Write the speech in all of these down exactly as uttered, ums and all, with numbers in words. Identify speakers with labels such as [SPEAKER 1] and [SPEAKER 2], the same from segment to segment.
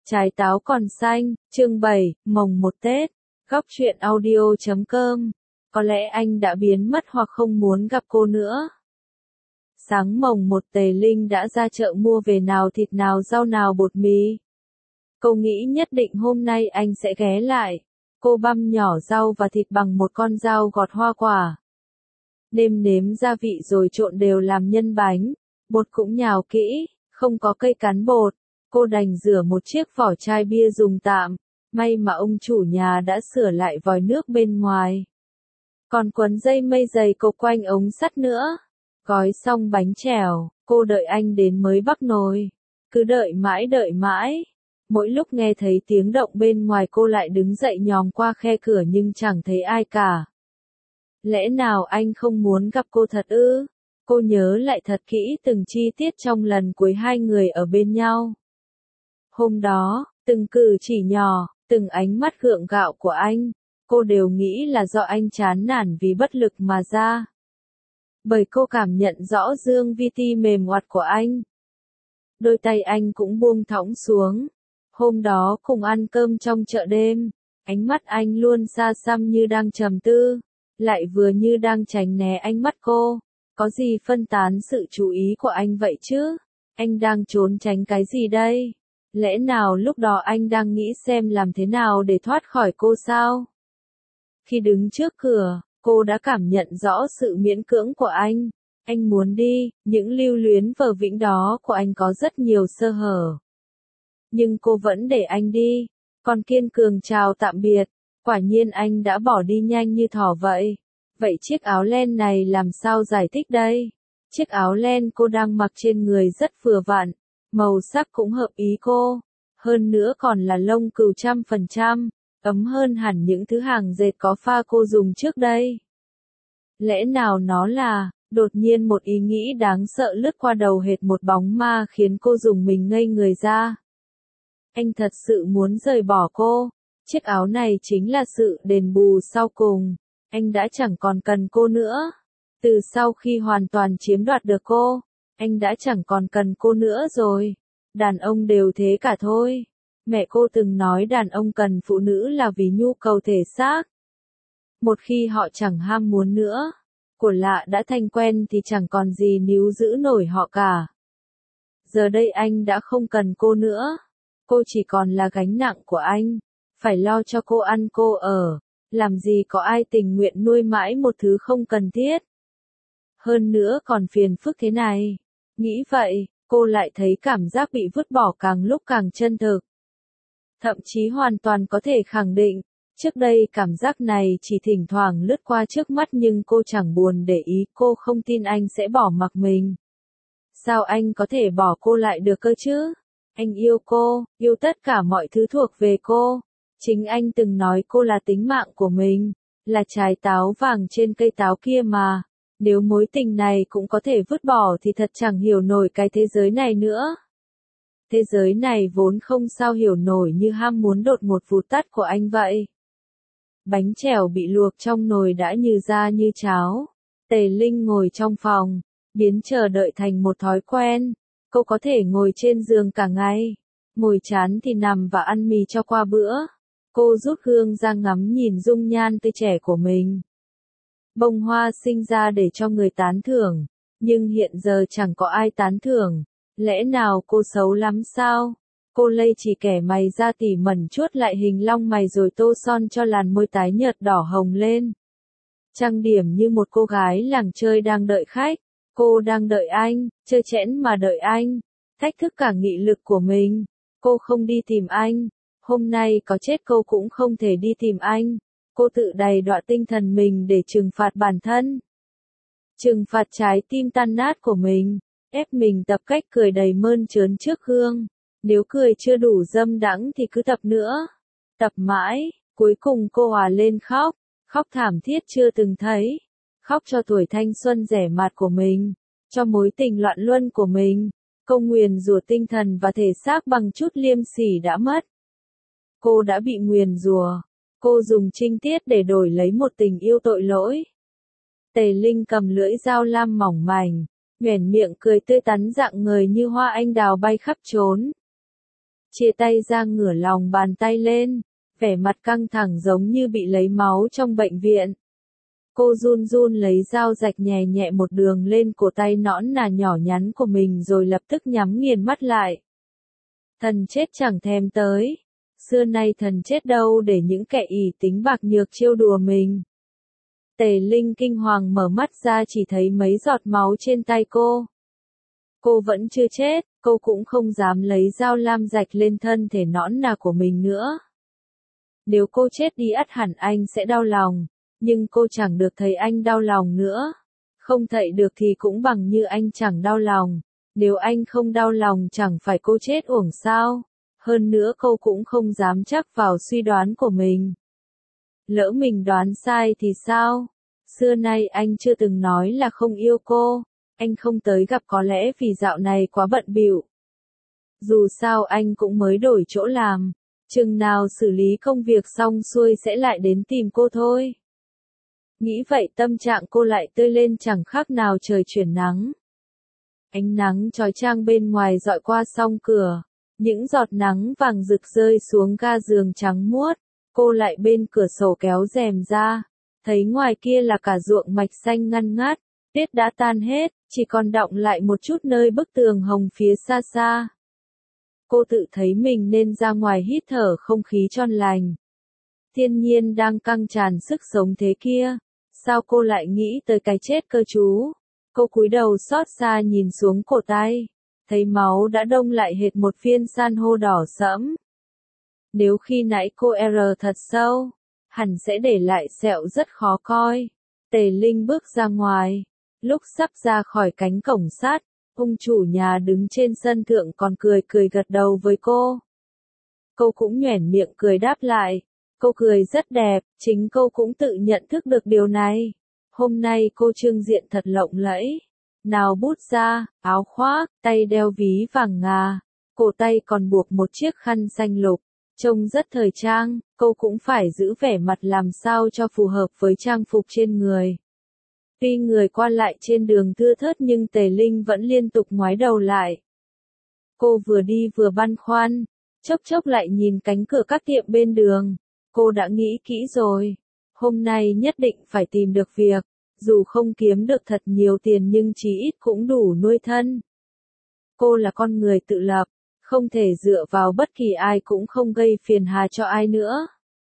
[SPEAKER 1] Trái táo còn xanh, chương bảy, mồng một Tết, góc truyện audio chấm com. Có lẽ anh đã biến mất hoặc không muốn gặp cô nữa. Sáng mồng một Tề Linh đã ra chợ mua về nào thịt nào rau nào bột mì. Cô nghĩ nhất định hôm nay anh sẽ ghé lại. Cô băm nhỏ rau và thịt bằng một con dao gọt hoa quả. Nêm nếm gia vị rồi trộn đều làm nhân bánh. Bột cũng nhào kỹ, không có cây cán bột. Cô đành rửa một chiếc vỏ chai bia dùng tạm. May mà ông chủ nhà đã sửa lại vòi nước bên ngoài. Còn quấn dây mây dày cột quanh ống sắt nữa. Gói xong bánh chèo, cô đợi anh đến mới bắc nồi. Cứ đợi mãi đợi mãi. Mỗi lúc nghe thấy tiếng động bên ngoài cô lại đứng dậy nhòm qua khe cửa nhưng chẳng thấy ai cả. Lẽ nào anh không muốn gặp cô thật ư? Cô nhớ lại thật kỹ từng chi tiết trong lần cuối hai người ở bên nhau. Hôm đó, từng cử chỉ nhỏ, từng ánh mắt gượng gạo của anh, cô đều nghĩ là do anh chán nản vì bất lực mà ra. Bởi cô cảm nhận rõ dương vi ti mềm oặt của anh. Đôi tay anh cũng buông thõng xuống. Hôm đó cùng ăn cơm trong chợ đêm, ánh mắt anh luôn xa xăm như đang trầm tư, lại vừa như đang tránh né ánh mắt cô. Có gì phân tán sự chú ý của anh vậy chứ? Anh đang trốn tránh cái gì đây? Lẽ nào lúc đó anh đang nghĩ xem làm thế nào để thoát khỏi cô sao? Khi đứng trước cửa, cô đã cảm nhận rõ sự miễn cưỡng của anh. Anh muốn đi, những lưu luyến vờ vĩnh đó của anh có rất nhiều sơ hở. Nhưng cô vẫn để anh đi, còn kiên cường chào tạm biệt. Quả nhiên anh đã bỏ đi nhanh như thỏ vậy. Vậy chiếc áo len này làm sao giải thích đây? Chiếc áo len cô đang mặc trên người rất vừa vặn, màu sắc cũng hợp ý cô. Hơn nữa còn là lông cừu trăm phần trăm, ấm hơn hẳn những thứ hàng dệt có pha cô dùng trước đây. Lẽ nào nó là, đột nhiên một ý nghĩ đáng sợ lướt qua đầu hệt một bóng ma khiến cô rùng mình ngây người ra. Anh thật sự muốn rời bỏ cô. Chiếc áo này chính là sự đền bù sau cùng. Anh đã chẳng còn cần cô nữa. Từ sau khi hoàn toàn chiếm đoạt được cô, anh đã chẳng còn cần cô nữa rồi. Đàn ông đều thế cả thôi. Mẹ cô từng nói đàn ông cần phụ nữ là vì nhu cầu thể xác. Một khi họ chẳng ham muốn nữa, của lạ đã thành quen thì chẳng còn gì níu giữ nổi họ cả. Giờ đây anh đã không cần cô nữa. Cô chỉ còn là gánh nặng của anh. Phải lo cho cô ăn cô ở. Làm gì có ai tình nguyện nuôi mãi một thứ không cần thiết. Hơn nữa còn phiền phức thế này. Nghĩ vậy, cô lại thấy cảm giác bị vứt bỏ càng lúc càng chân thực. Thậm chí hoàn toàn có thể khẳng định, trước đây cảm giác này chỉ thỉnh thoảng lướt qua trước mắt nhưng cô chẳng buồn để ý. Cô không tin anh sẽ bỏ mặc mình. Sao anh có thể bỏ cô lại được cơ chứ? Anh yêu cô, yêu tất cả mọi thứ thuộc về cô. Chính anh từng nói cô là tính mạng của mình, là trái táo vàng trên cây táo kia mà. Nếu mối tình này cũng có thể vứt bỏ thì thật chẳng hiểu nổi cái thế giới này nữa. Thế giới này vốn không sao hiểu nổi như ham muốn đột ngột vụt tắt của anh vậy. Bánh chèo bị luộc trong nồi đã như da như cháo. Tề Linh ngồi trong phòng, biến chờ đợi thành một thói quen. Cô có thể ngồi trên giường cả ngày, ngồi chán thì nằm và ăn mì cho qua bữa. Cô rút gương ra ngắm nhìn dung nhan tươi trẻ của mình. Bông hoa sinh ra để cho người tán thưởng, nhưng hiện giờ chẳng có ai tán thưởng. Lẽ nào cô xấu lắm sao? Cô lây chỉ kẻ mày ra tỉ mẩn chuốt lại hình long mày rồi tô son cho làn môi tái nhợt đỏ hồng lên. Trang điểm như một cô gái làng chơi đang đợi khách. Cô đang đợi anh, chơi chẽn mà đợi anh, thách thức cả nghị lực của mình. Cô không đi tìm anh, hôm nay có chết cô cũng không thể đi tìm anh. Cô tự đày đọa tinh thần mình để trừng phạt bản thân. Trừng phạt trái tim tan nát của mình, ép mình tập cách cười đầy mơn trớn trước gương. Nếu cười chưa đủ dâm đãng thì cứ tập nữa. Tập mãi, cuối cùng cô hòa lên khóc, khóc thảm thiết chưa từng thấy. Khóc cho tuổi thanh xuân rẻ mạt của mình, cho mối tình loạn luân của mình. Cô nguyền rủa tinh thần và thể xác bằng chút liêm sỉ đã mất. Cô đã bị nguyền rủa. Cô dùng trinh tiết để đổi lấy một tình yêu tội lỗi. Tề Linh cầm lưỡi dao lam mỏng mảnh, nhoẻn miệng cười tươi tắn rạng ngời như hoa anh đào bay khắp trốn. chia tay ra ngửa lòng bàn tay lên, vẻ mặt căng thẳng giống như bị lấy máu trong bệnh viện. Cô run run lấy dao rạch nhẹ nhẹ một đường lên cổ tay nõn nà nhỏ nhắn của mình rồi lập tức nhắm nghiền mắt lại. Thần chết chẳng thèm tới. Xưa nay thần chết đâu để những kẻ ỷ tính bạc nhược trêu đùa mình. Tề Linh kinh hoàng mở mắt ra chỉ thấy mấy giọt máu trên tay cô. Cô vẫn chưa chết, cô cũng không dám lấy dao lam rạch lên thân thể nõn nà của mình nữa. Nếu cô chết đi ắt hẳn anh sẽ đau lòng, nhưng cô chẳng được thấy anh đau lòng nữa. Không thậy được thì cũng bằng như anh chẳng đau lòng. Nếu anh không đau lòng chẳng phải cô chết uổng sao. Hơn nữa cô cũng không dám chắc vào suy đoán của mình. Lỡ mình đoán sai thì sao? Xưa nay anh chưa từng nói là không yêu cô. Anh không tới gặp có lẽ vì dạo này quá bận bịu. Dù sao anh cũng mới đổi chỗ làm. Chừng nào xử lý công việc xong xuôi sẽ lại đến tìm cô thôi. Nghĩ vậy tâm trạng cô lại tươi lên chẳng khác nào trời chuyển nắng. Ánh nắng chói chang bên ngoài dọi qua song cửa. Những giọt nắng vàng rực rơi xuống ga giường trắng muốt. Cô lại bên cửa sổ kéo rèm ra. Thấy ngoài kia là cả ruộng mạch xanh ngăn ngát. Tuyết đã tan hết, chỉ còn đọng lại một chút nơi bức tường hồng phía xa xa. Cô tự thấy mình nên ra ngoài hít thở không khí trong lành. Thiên nhiên đang căng tràn sức sống thế kia. Sao cô lại nghĩ tới cái chết cơ chú? Cô cúi đầu xót xa nhìn xuống cổ tay. Thấy máu đã đông lại hệt một viên san hô đỏ sẫm. Nếu khi nãy cô R thật sâu, hẳn sẽ để lại sẹo rất khó coi. Tề Linh bước ra ngoài. Lúc sắp ra khỏi cánh cổng sắt, ông chủ nhà đứng trên sân thượng còn cười cười gật đầu với cô. Cô cũng nhoẻn miệng cười đáp lại. Cô cười rất đẹp, chính cô cũng tự nhận thức được điều này. Hôm nay cô trưng diện thật lộng lẫy. Nào bút da, áo khoác, tay đeo ví vàng ngà, cổ tay còn buộc một chiếc khăn xanh lục. Trông rất thời trang, cô cũng phải giữ vẻ mặt làm sao cho phù hợp với trang phục trên người. Tuy người qua lại trên đường thưa thớt nhưng Tề Linh vẫn liên tục ngoái đầu lại. Cô vừa đi vừa băn khoăn, chốc chốc lại nhìn cánh cửa các tiệm bên đường. Cô đã nghĩ kỹ rồi, hôm nay nhất định phải tìm được việc, dù không kiếm được thật nhiều tiền nhưng chí ít cũng đủ nuôi thân. Cô là con người tự lập, không thể dựa vào bất kỳ ai cũng không gây phiền hà cho ai nữa.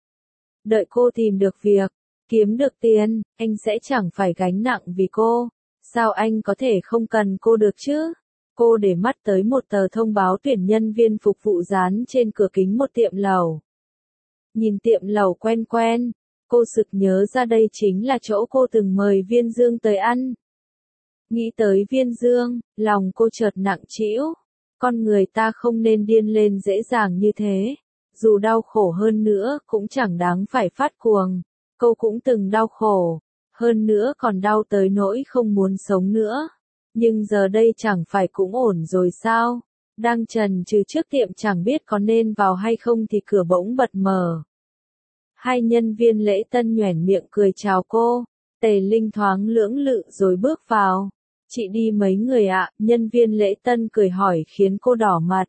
[SPEAKER 1] Đợi cô tìm được việc, kiếm được tiền, anh sẽ chẳng phải gánh nặng vì cô. Sao anh có thể không cần cô được chứ? Cô để mắt tới một tờ thông báo tuyển nhân viên phục vụ dán trên cửa kính một tiệm lẩu. Nhìn tiệm lẩu quen quen, cô sực nhớ ra đây chính là chỗ cô từng mời Viên Dương tới ăn. Nghĩ tới Viên Dương, lòng cô chợt nặng trĩu. Con người ta không nên điên lên dễ dàng như thế. Dù đau khổ hơn nữa cũng chẳng đáng phải phát cuồng. Cô cũng từng đau khổ, hơn nữa còn đau tới nỗi không muốn sống nữa. Nhưng giờ đây chẳng phải cũng ổn rồi sao? Đang chần chừ trước tiệm chẳng biết có nên vào hay không thì cửa bỗng bật mở. Hai nhân viên lễ tân nhoẻn miệng cười chào cô. Tề Linh thoáng lưỡng lự rồi bước vào. Chị đi mấy người ạ? Nhân viên lễ tân cười hỏi khiến cô đỏ mặt.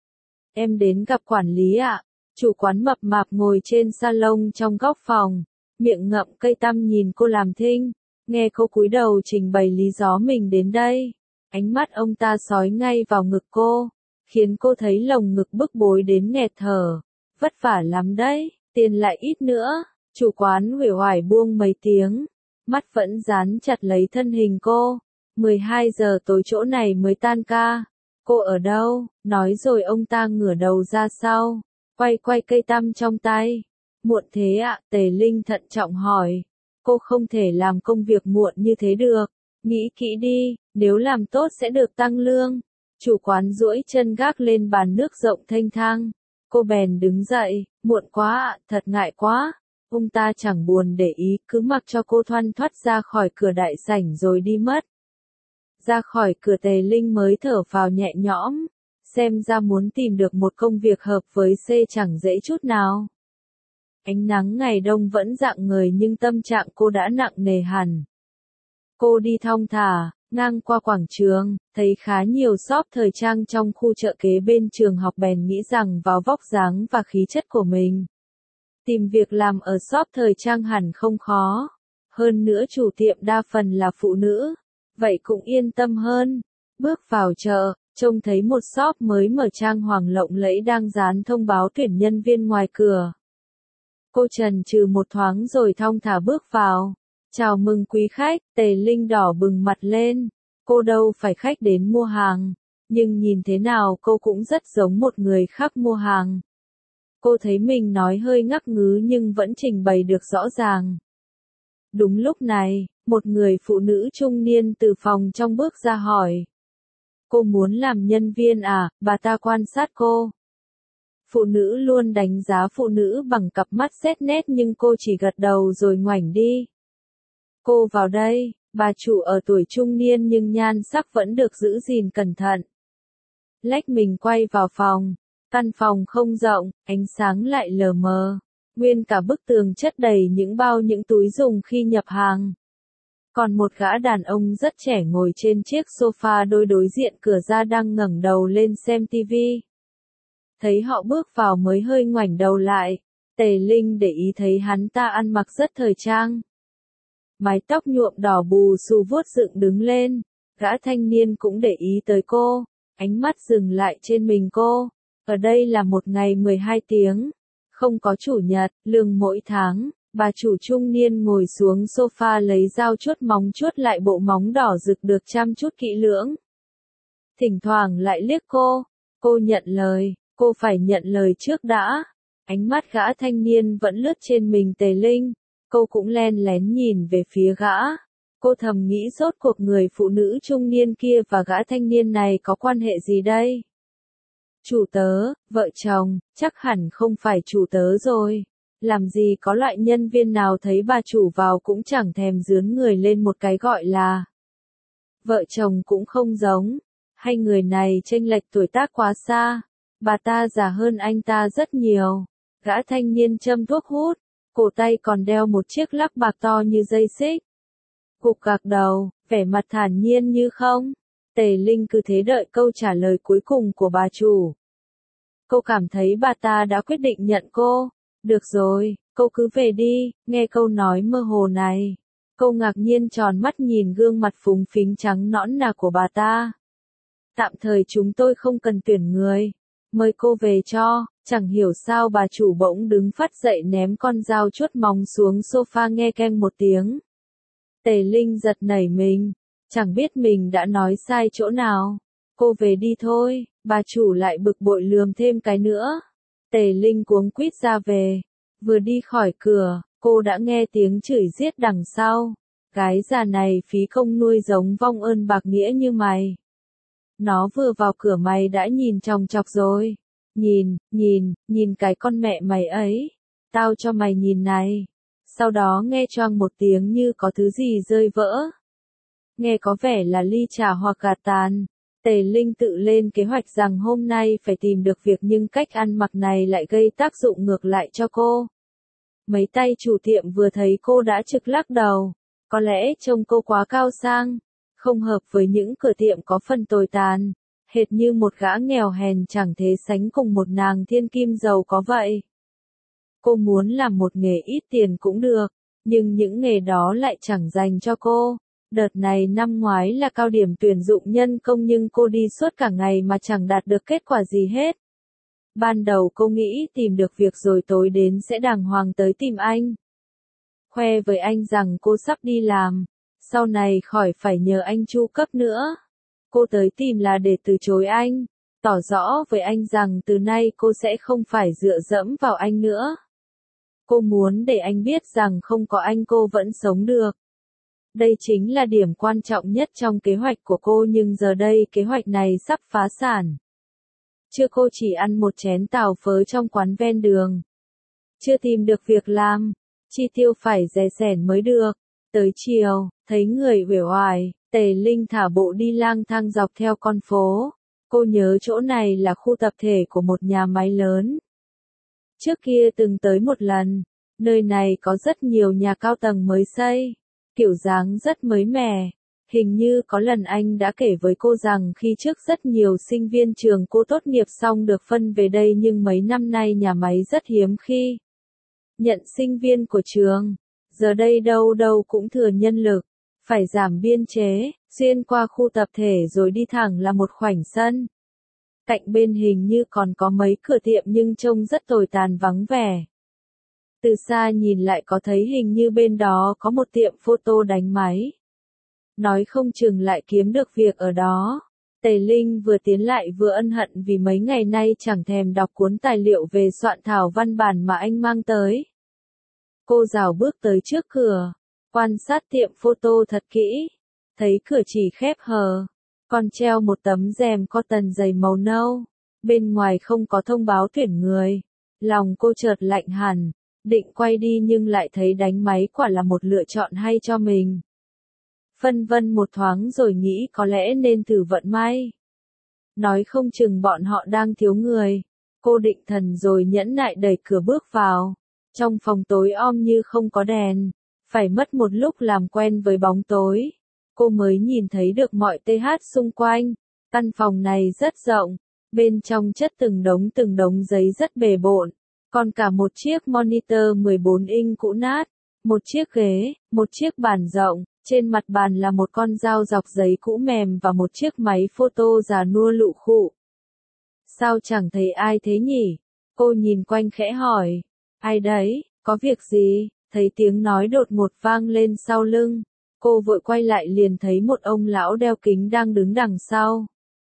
[SPEAKER 1] Em đến gặp quản lý ạ. Chủ quán mập mạp ngồi trên salon trong góc phòng. Miệng ngậm cây tăm nhìn cô làm thinh. Nghe cô cúi đầu trình bày lý do mình đến đây. Ánh mắt ông ta sói ngay vào ngực cô. Khiến cô thấy lồng ngực bức bối đến nghẹt thở. Vất vả lắm đấy, tiền lại ít nữa. Chủ quán uể oải buông mấy tiếng. Mắt vẫn dán chặt lấy thân hình cô. mười hai giờ tối chỗ này mới tan ca. Cô ở đâu? Nói rồi ông ta ngửa đầu ra sau. Quay quay cây tăm trong tay. Muộn thế ạ? Tề Linh thận trọng hỏi. Cô không thể làm công việc muộn như thế được. Nghĩ kỹ đi, nếu làm tốt sẽ được tăng lương. Chủ quán duỗi chân gác lên bàn nước rộng thênh thang. Cô bèn đứng dậy, muộn quá ạ, thật ngại quá. Ông ta chẳng buồn để ý, cứ mặc cho cô thoăn thoắt ra khỏi cửa đại sảnh rồi đi mất. Ra khỏi cửa Tề Linh mới thở phào nhẹ nhõm. Xem ra muốn tìm được một công việc hợp với C chẳng dễ chút nào. Ánh nắng ngày đông vẫn rạng ngời nhưng tâm trạng cô đã nặng nề hẳn. Cô đi thong thả, Ngang qua quảng trường, thấy khá nhiều shop thời trang trong khu chợ kế bên trường học bèn nghĩ rằng vào vóc dáng và khí chất của mình. Tìm việc làm ở shop thời trang hẳn không khó. Hơn nữa chủ tiệm đa phần là phụ nữ. Vậy cũng yên tâm hơn. Bước vào chợ, trông thấy một shop mới mở trang hoàng lộng lẫy đang dán thông báo tuyển nhân viên ngoài cửa. Cô chần chừ một thoáng rồi thong thả bước vào. Chào mừng quý khách, Tề Linh đỏ bừng mặt lên. Cô đâu phải khách đến mua hàng, nhưng nhìn thế nào cô cũng rất giống một người khác mua hàng. Cô thấy mình nói hơi ngắc ngứ nhưng vẫn trình bày được rõ ràng. Đúng lúc này, một người phụ nữ trung niên từ phòng trong bước ra hỏi. Cô muốn làm nhân viên à? Bà ta quan sát cô. Phụ nữ luôn đánh giá phụ nữ bằng cặp mắt xét nét nhưng cô chỉ gật đầu rồi ngoảnh đi. Cô vào đây, bà chủ ở tuổi trung niên nhưng nhan sắc vẫn được giữ gìn cẩn thận. Lách mình quay vào phòng. Căn phòng không rộng, ánh sáng lại lờ mờ. Nguyên cả bức tường chất đầy những bao những túi dùng khi nhập hàng. Còn một gã đàn ông rất trẻ ngồi trên chiếc sofa đôi đối diện cửa ra đang ngẩng đầu lên xem tivi. Thấy họ bước vào mới hơi ngoảnh đầu lại. Tề Linh để ý thấy hắn ta ăn mặc rất thời trang. Mái tóc nhuộm đỏ bù xù vuốt dựng đứng lên. Gã thanh niên cũng để ý tới cô. Ánh mắt dừng lại trên mình cô. Ở đây là một ngày mười hai tiếng. Không có chủ nhật, lương mỗi tháng. Bà chủ trung niên ngồi xuống sofa lấy dao chuốt móng chuốt lại bộ móng đỏ rực được chăm chút kỹ lưỡng. Thỉnh thoảng lại liếc cô. Cô nhận lời. Cô phải nhận lời trước đã. Ánh mắt gã thanh niên vẫn lướt trên mình Tề Linh. Cô cũng len lén nhìn về phía gã. Cô thầm nghĩ rốt cuộc người phụ nữ trung niên kia và gã thanh niên này có quan hệ gì đây? Chủ tớ, vợ chồng, chắc hẳn không phải chủ tớ rồi. Làm gì có loại nhân viên nào thấy bà chủ vào cũng chẳng thèm dướn người lên một cái gọi là. Vợ chồng cũng không giống. Hay người này chênh lệch tuổi tác quá xa. Bà ta già hơn anh ta rất nhiều. Gã thanh niên châm thuốc hút. Cổ tay còn đeo một chiếc lắc bạc to như dây xích. Cục gạc đầu, vẻ mặt thản nhiên như không. Tề Linh cứ thế đợi câu trả lời cuối cùng của bà chủ. Cô cảm thấy bà ta đã quyết định nhận cô. Được rồi, cô cứ về đi, nghe câu nói mơ hồ này. Cô ngạc nhiên tròn mắt nhìn gương mặt phúng phính trắng nõn nà của bà ta. Tạm thời chúng tôi không cần tuyển người. Mời cô về cho. Chẳng hiểu sao bà chủ bỗng đứng phát dậy ném con dao chuốt móng xuống sofa nghe keng một tiếng. Tề Linh giật nảy mình. Chẳng biết mình đã nói sai chỗ nào. Cô về đi thôi, bà chủ lại bực bội lườm thêm cái nữa. Tề Linh cuống quýt ra về. Vừa đi khỏi cửa, cô đã nghe tiếng chửi giết đằng sau. Gái già này phí công nuôi giống vong ơn bạc nghĩa như mày. Nó vừa vào cửa mày đã nhìn chòng chọc rồi. Nhìn, nhìn, nhìn cái con mẹ mày ấy. Tao cho mày nhìn này. Sau đó nghe choang một tiếng như có thứ gì rơi vỡ. Nghe có vẻ là ly trà hoặc gà tàn. Tề Linh tự lên kế hoạch rằng hôm nay phải tìm được việc nhưng cách ăn mặc này lại gây tác dụng ngược lại cho cô. Mấy tay chủ tiệm vừa thấy cô đã trực lắc đầu. Có lẽ trông cô quá cao sang. Không hợp với những cửa tiệm có phần tồi tàn. Hệt như một gã nghèo hèn chẳng thể sánh cùng một nàng thiên kim giàu có vậy. Cô muốn làm một nghề ít tiền cũng được. Nhưng những nghề đó lại chẳng dành cho cô. Đợt này năm ngoái là cao điểm tuyển dụng nhân công nhưng cô đi suốt cả ngày mà chẳng đạt được kết quả gì hết. Ban đầu cô nghĩ tìm được việc rồi tối đến sẽ đàng hoàng tới tìm anh. Khoe với anh rằng cô sắp đi làm. Sau này khỏi phải nhờ anh chu cấp nữa. Cô tới tìm là để từ chối anh. Tỏ rõ với anh rằng từ nay cô sẽ không phải dựa dẫm vào anh nữa. Cô muốn để anh biết rằng không có anh cô vẫn sống được. Đây chính là điểm quan trọng nhất trong kế hoạch của cô nhưng giờ đây kế hoạch này sắp phá sản. Chưa cô chỉ ăn một chén tàu phớ trong quán ven đường. Chưa tìm được việc làm. Chi tiêu phải dè sẻn mới được. Tới chiều, thấy người uể oải, Tề Linh thả bộ đi lang thang dọc theo con phố. Cô nhớ chỗ này là khu tập thể của một nhà máy lớn. Trước kia từng tới một lần. Nơi này có rất nhiều nhà cao tầng mới xây. Kiểu dáng rất mới mẻ. Hình như có lần anh đã kể với cô rằng khi trước rất nhiều sinh viên trường cô tốt nghiệp xong được phân về đây nhưng mấy năm nay nhà máy rất hiếm khi nhận sinh viên của trường. Giờ đây đâu đâu cũng thừa nhân lực, phải giảm biên chế, xuyên qua khu tập thể rồi đi thẳng là một khoảnh sân. Cạnh bên hình như còn có mấy cửa tiệm nhưng trông rất tồi tàn vắng vẻ. Từ xa nhìn lại có thấy hình như bên đó có một tiệm photo đánh máy. Nói không chừng lại kiếm được việc ở đó. Tề Linh vừa tiến lại vừa ân hận vì mấy ngày nay chẳng thèm đọc cuốn tài liệu về soạn thảo văn bản mà anh mang tới. Cô rảo bước tới trước cửa, quan sát tiệm photo thật kỹ, thấy cửa chỉ khép hờ, còn treo một tấm rèm cotton dày màu nâu, bên ngoài không có thông báo tuyển người. Lòng cô chợt lạnh hẳn, định quay đi nhưng lại thấy đánh máy quả là một lựa chọn hay cho mình. Phân vân một thoáng rồi nghĩ có lẽ nên thử vận may. Nói không chừng bọn họ đang thiếu người. Cô định thần rồi nhẫn nại đẩy cửa bước vào. Trong phòng tối om như không có đèn. Phải mất một lúc làm quen với bóng tối. Cô mới nhìn thấy được mọi tê hát xung quanh. Căn phòng này rất rộng. Bên trong chất từng đống từng đống giấy rất bề bộn. Còn cả một chiếc monitor mười bốn inch cũ nát. Một chiếc ghế, một chiếc bàn rộng. Trên mặt bàn là một con dao dọc giấy cũ mềm và một chiếc máy photo già nua lụ khụ. Sao chẳng thấy ai thế nhỉ? Cô nhìn quanh khẽ hỏi. Ai đấy, có việc gì? Thấy tiếng nói đột ngột vang lên sau lưng. Cô vội quay lại liền thấy một ông lão đeo kính đang đứng đằng sau.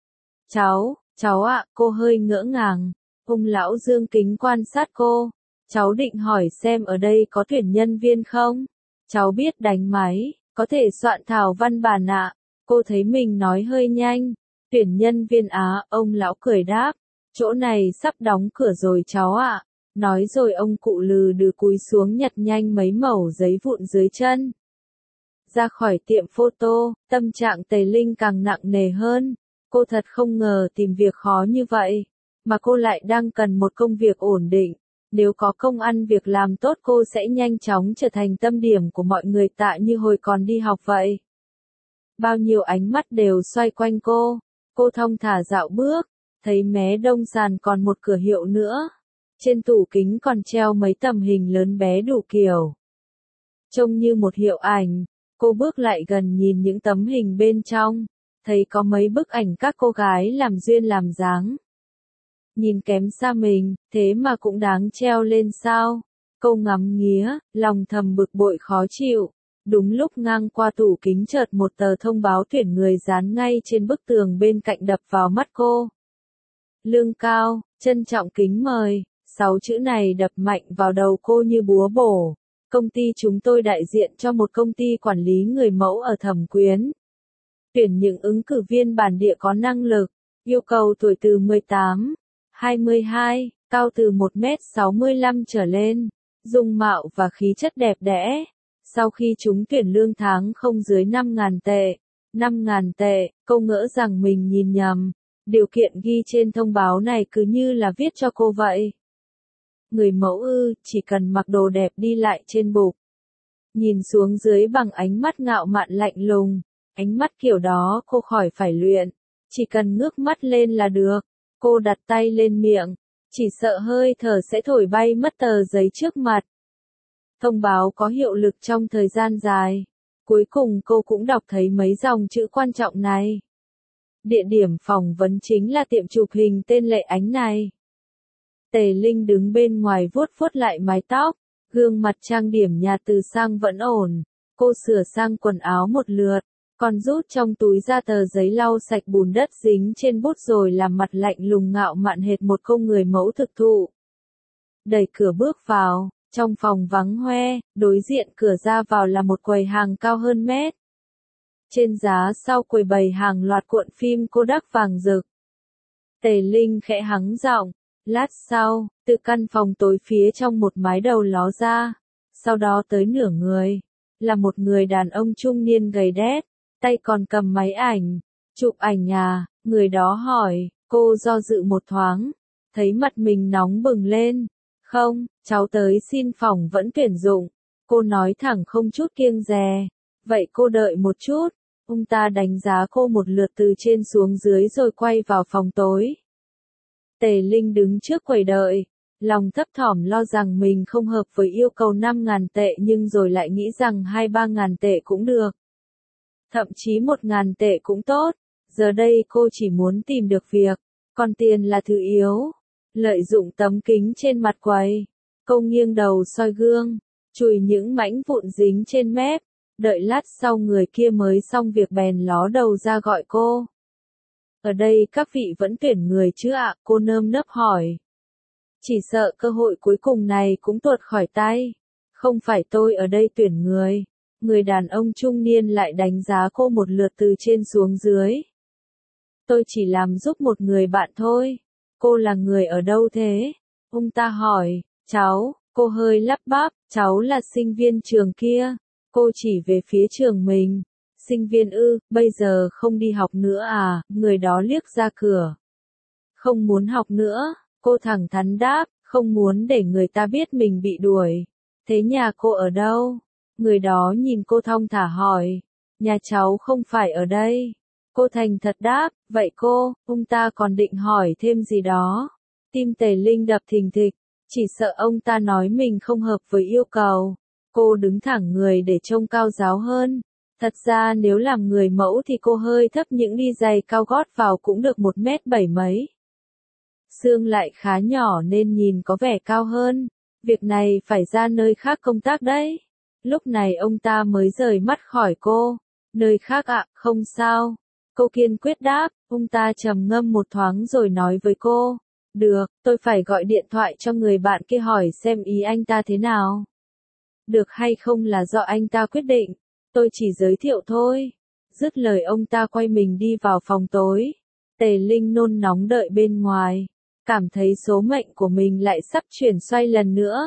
[SPEAKER 1] Cháu, cháu ạ, cô hơi ngỡ ngàng. Ông lão dương kính quan sát cô. Cháu định hỏi xem ở đây có tuyển nhân viên không? Cháu biết đánh máy. Có thể soạn thảo văn bản ạ. Cô thấy mình nói hơi nhanh. Tuyển nhân viên á, ông lão cười đáp. Chỗ này sắp đóng cửa rồi cháu ạ. Nói rồi ông cụ lừ đừ cúi xuống nhặt nhanh mấy mẩu giấy vụn dưới chân. Ra khỏi tiệm photo, tâm trạng Tề Linh càng nặng nề hơn. Cô thật không ngờ tìm việc khó như vậy. Mà cô lại đang cần một công việc ổn định. Nếu có công ăn việc làm tốt cô sẽ nhanh chóng trở thành tâm điểm của mọi người tạ như hồi còn đi học vậy. Bao nhiêu ánh mắt đều xoay quanh cô. Cô thong thả dạo bước, thấy mé đông sàn còn một cửa hiệu nữa. Trên tủ kính còn treo mấy tấm hình lớn bé đủ kiểu. Trông như một hiệu ảnh, cô bước lại gần nhìn những tấm hình bên trong, thấy có mấy bức ảnh các cô gái làm duyên làm dáng. Nhìn kém xa mình, thế mà cũng đáng treo lên sao? Cô ngắm nghía, lòng thầm bực bội khó chịu. Đúng lúc ngang qua tủ kính chợt một tờ thông báo tuyển người dán ngay trên bức tường bên cạnh đập vào mắt cô. Lương cao, trân trọng kính mời, sáu chữ này đập mạnh vào đầu cô như búa bổ. Công ty chúng tôi đại diện cho một công ty quản lý người mẫu ở Thẩm Quyến. Tuyển những ứng cử viên bản địa có năng lực, yêu cầu tuổi từ mười tám, hai mươi hai, cao từ một mét sáu mươi lăm trở lên, dung mạo và khí chất đẹp đẽ. Sau khi chúng tuyển lương tháng không dưới năm nghìn tệ, năm nghìn tệ, cô ngỡ rằng mình nhìn nhầm. Điều kiện ghi trên thông báo này cứ như là viết cho cô vậy. Người mẫu ư, chỉ cần mặc đồ đẹp đi lại trên bục. Nhìn xuống dưới bằng ánh mắt ngạo mạn lạnh lùng, ánh mắt kiểu đó cô khỏi phải luyện, chỉ cần ngước mắt lên là được. Cô đặt tay lên miệng, chỉ sợ hơi thở sẽ thổi bay mất tờ giấy trước mặt. Thông báo có hiệu lực trong thời gian dài. Cuối cùng cô cũng đọc thấy mấy dòng chữ quan trọng này. Địa điểm phỏng vấn chính là tiệm chụp hình tên Lệ Ánh này. Tề Linh đứng bên ngoài vuốt vuốt lại mái tóc, gương mặt trang điểm nhà từ sang vẫn ổn. Cô sửa sang quần áo một lượt, còn rút trong túi ra tờ giấy lau sạch bùn đất dính trên bút rồi làm mặt lạnh lùng ngạo mạn hệt một cô người mẫu thực thụ. Đẩy cửa bước vào, trong phòng vắng hoe, đối diện cửa ra vào là một quầy hàng cao hơn mét. Trên giá sau quầy bày hàng loạt cuộn phim Kodak vàng rực. Tề Linh khẽ hắng giọng, lát sau, từ căn phòng tối phía trong một mái đầu ló ra, sau đó tới nửa người, là một người đàn ông trung niên gầy đét, tay còn cầm máy ảnh, chụp ảnh à, người đó hỏi, cô do dự một thoáng, thấy mặt mình nóng bừng lên, không, cháu tới xin phỏng vẫn tuyển dụng, cô nói thẳng không chút kiêng dè, vậy cô đợi một chút, Ông ta đánh giá cô một lượt từ trên xuống dưới rồi quay vào phòng tối. Tề Linh đứng trước quầy đợi, lòng thấp thỏm lo rằng mình không hợp với yêu cầu năm ngàn tệ nhưng rồi lại nghĩ rằng hai ba ngàn tệ cũng được. Thậm chí một ngàn tệ cũng tốt, giờ đây cô chỉ muốn tìm được việc, còn tiền là thứ yếu. Lợi dụng tấm kính trên mặt quầy, cô nghiêng đầu soi gương, chùi những mảnh vụn dính trên mép, đợi lát sau người kia mới xong việc bèn ló đầu ra gọi cô. Ở đây các vị vẫn tuyển người chứ ạ? Cô nơm nớp hỏi. Chỉ sợ cơ hội cuối cùng này cũng tuột khỏi tay. Không phải tôi ở đây tuyển người. Người đàn ông trung niên lại đánh giá cô một lượt từ trên xuống dưới. Tôi chỉ làm giúp một người bạn thôi. Cô là người ở đâu thế? Ông ta hỏi. Cháu, cô hơi lắp bắp, cháu là sinh viên trường kia. Cô chỉ về phía trường mình. Sinh viên ư, bây giờ không đi học nữa à? Người đó liếc ra cửa. Không muốn học nữa, cô thẳng thắn đáp, không muốn để người ta biết mình bị đuổi. Thế nhà cô ở đâu? Người đó nhìn cô thong thả hỏi. Nhà cháu không phải ở đây. Cô thành thật đáp, vậy cô, ông ta còn định hỏi thêm gì đó. Tim Tề Linh đập thình thịch, chỉ sợ ông ta nói mình không hợp với yêu cầu. Cô đứng thẳng người để trông cao ráo hơn. Thật ra nếu làm người mẫu thì cô hơi thấp, những đi giày cao gót vào cũng được một mét bảy mấy. Xương lại khá nhỏ nên nhìn có vẻ cao hơn. Việc này phải ra nơi khác công tác đấy. Lúc này ông ta mới rời mắt khỏi cô. Nơi khác ạ, à, không sao. Cô kiên quyết đáp, ông ta trầm ngâm một thoáng rồi nói với cô. Được, tôi phải gọi điện thoại cho người bạn kia hỏi xem ý anh ta thế nào. Được hay không là do anh ta quyết định. Tôi chỉ giới thiệu thôi. Dứt lời ông ta quay mình đi vào phòng tối. Tề Linh nôn nóng đợi bên ngoài. Cảm thấy số mệnh của mình lại sắp chuyển xoay lần nữa.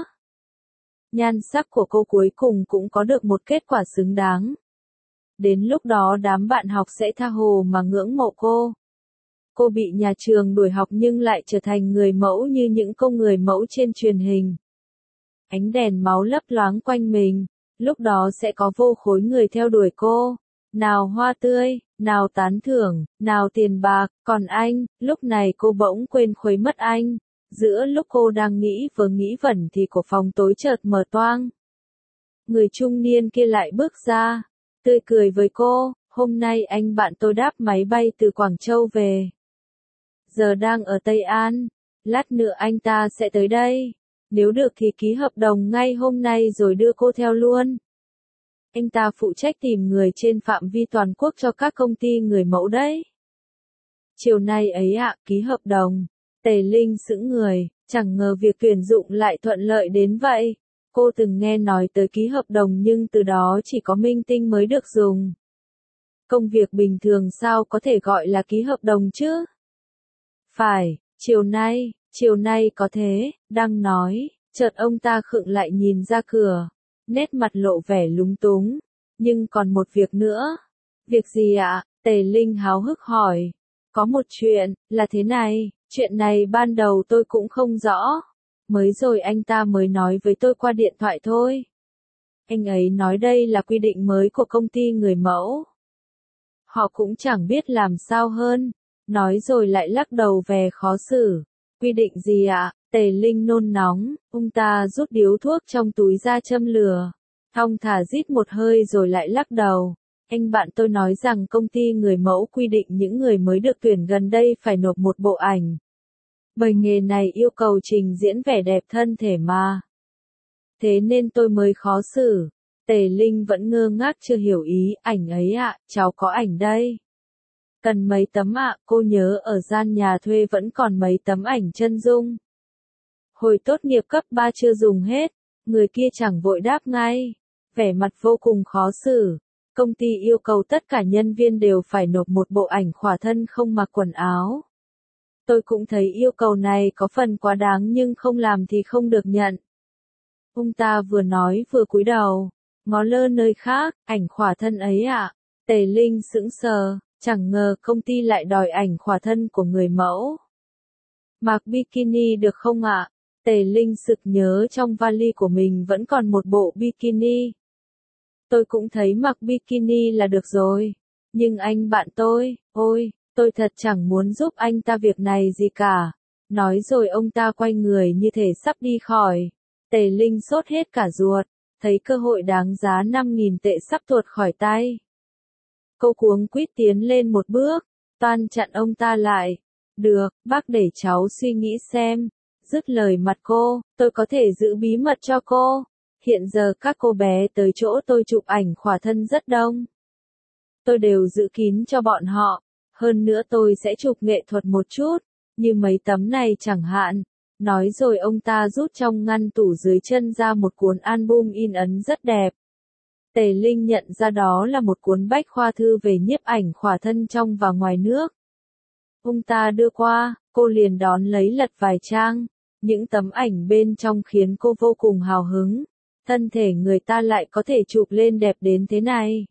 [SPEAKER 1] Nhan sắc của cô cuối cùng cũng có được một kết quả xứng đáng. Đến lúc đó đám bạn học sẽ tha hồ mà ngưỡng mộ cô. Cô bị nhà trường đuổi học nhưng lại trở thành người mẫu như những cô người mẫu trên truyền hình. Ánh đèn máu lấp loáng quanh mình, lúc đó sẽ có vô khối người theo đuổi cô. Nào hoa tươi, nào tán thưởng, nào tiền bạc, còn anh, lúc này cô bỗng quên khuấy mất anh. Giữa lúc cô đang nghĩ vớ nghĩ vẩn thì của phòng tối chợt mở toang. Người trung niên kia lại bước ra, tươi cười với cô, hôm nay anh bạn tôi đáp máy bay từ Quảng Châu về. Giờ đang ở Tây An, lát nữa anh ta sẽ tới đây. Nếu được thì ký hợp đồng ngay hôm nay rồi đưa cô theo luôn. Anh ta phụ trách tìm người trên phạm vi toàn quốc cho các công ty người mẫu đấy. Chiều nay ấy ạ, ký hợp đồng. Tề Linh sững người, chẳng ngờ việc tuyển dụng lại thuận lợi đến vậy. Cô từng nghe nói tới ký hợp đồng nhưng từ đó chỉ có minh tinh mới được dùng. Công việc bình thường sao có thể gọi là ký hợp đồng chứ? Phải, chiều nay, chiều nay có thế, đang nói, chợt ông ta khựng lại nhìn ra cửa, nét mặt lộ vẻ lúng túng. Nhưng còn một việc nữa. Việc gì ạ? Tề Linh háo hức hỏi. Có một chuyện, là thế này, chuyện này ban đầu tôi cũng không rõ. Mới rồi anh ta mới nói với tôi qua điện thoại thôi. Anh ấy nói đây là quy định mới của công ty người mẫu. Họ cũng chẳng biết làm sao hơn. Nói rồi lại lắc đầu vẻ khó xử. Quy định gì ạ? Tề Linh nôn nóng, ông ta rút điếu thuốc trong túi ra châm lửa. Thong thả rít một hơi rồi lại lắc đầu. Anh bạn tôi nói rằng công ty người mẫu quy định những người mới được tuyển gần đây phải nộp một bộ ảnh. Bởi nghề này yêu cầu trình diễn vẻ đẹp thân thể mà. Thế nên tôi mới khó xử. Tề Linh vẫn ngơ ngác chưa hiểu ý, ảnh ấy ạ, cháu có ảnh đây. Cần mấy tấm ạ, cô nhớ ở gian nhà thuê vẫn còn mấy tấm ảnh chân dung. Hồi tốt nghiệp cấp ba chưa dùng hết, người kia chẳng vội đáp ngay. Vẻ mặt vô cùng khó xử. Công ty yêu cầu tất cả nhân viên đều phải nộp một bộ ảnh khỏa thân không mặc quần áo. Tôi cũng thấy yêu cầu này có phần quá đáng nhưng không làm thì không được nhận. Ông ta vừa nói vừa cúi đầu, ngó lơ nơi khác, ảnh khỏa thân ấy ạ. À? Tề Linh sững sờ, chẳng ngờ công ty lại đòi ảnh khỏa thân của người mẫu. Mặc bikini được không ạ? À? Tề Linh sực nhớ trong vali của mình vẫn còn một bộ bikini. Tôi cũng thấy mặc bikini là được rồi. Nhưng anh bạn tôi, ôi, tôi thật chẳng muốn giúp anh ta việc này gì cả. Nói rồi ông ta quay người như thể sắp đi khỏi. Tề Linh sốt hết cả ruột, thấy cơ hội đáng giá năm nghìn tệ sắp tuột khỏi tay. Cô cuống quýt tiến lên một bước, toan chặn ông ta lại. Được, bác để cháu suy nghĩ xem. Dứt lời mặt cô, tôi có thể giữ bí mật cho cô. Hiện giờ các cô bé tới chỗ tôi chụp ảnh khỏa thân rất đông. Tôi đều giữ kín cho bọn họ. Hơn nữa tôi sẽ chụp nghệ thuật một chút, như mấy tấm này chẳng hạn. Nói rồi ông ta rút trong ngăn tủ dưới chân ra một cuốn album in ấn rất đẹp. Tề Linh nhận ra đó là một cuốn bách khoa thư về nhiếp ảnh khỏa thân trong và ngoài nước. Ông ta đưa qua, cô liền đón lấy lật vài trang. Những tấm ảnh bên trong khiến cô vô cùng hào hứng. Thân thể người ta lại có thể chụp lên đẹp đến thế này.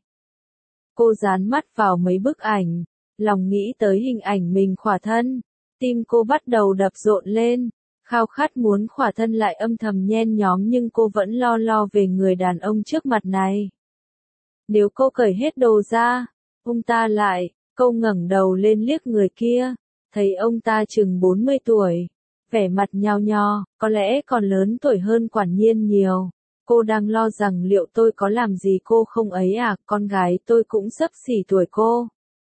[SPEAKER 1] Cô dán mắt vào mấy bức ảnh, lòng nghĩ tới hình ảnh mình khỏa thân. Tim cô bắt đầu đập rộn lên, khao khát muốn khỏa thân lại âm thầm nhen nhóm, nhưng cô vẫn lo lo về người đàn ông trước mặt này. Nếu cô cởi hết đồ ra, ông ta lại, cô ngẩng đầu lên liếc người kia, thấy ông ta chừng bốn mươi tuổi, vẻ mặt nhao nhao, có lẽ còn lớn tuổi hơn Quản Nhiên nhiều. Cô đang lo rằng liệu tôi có làm gì cô không ấy à, con gái tôi cũng xấp xỉ tuổi cô.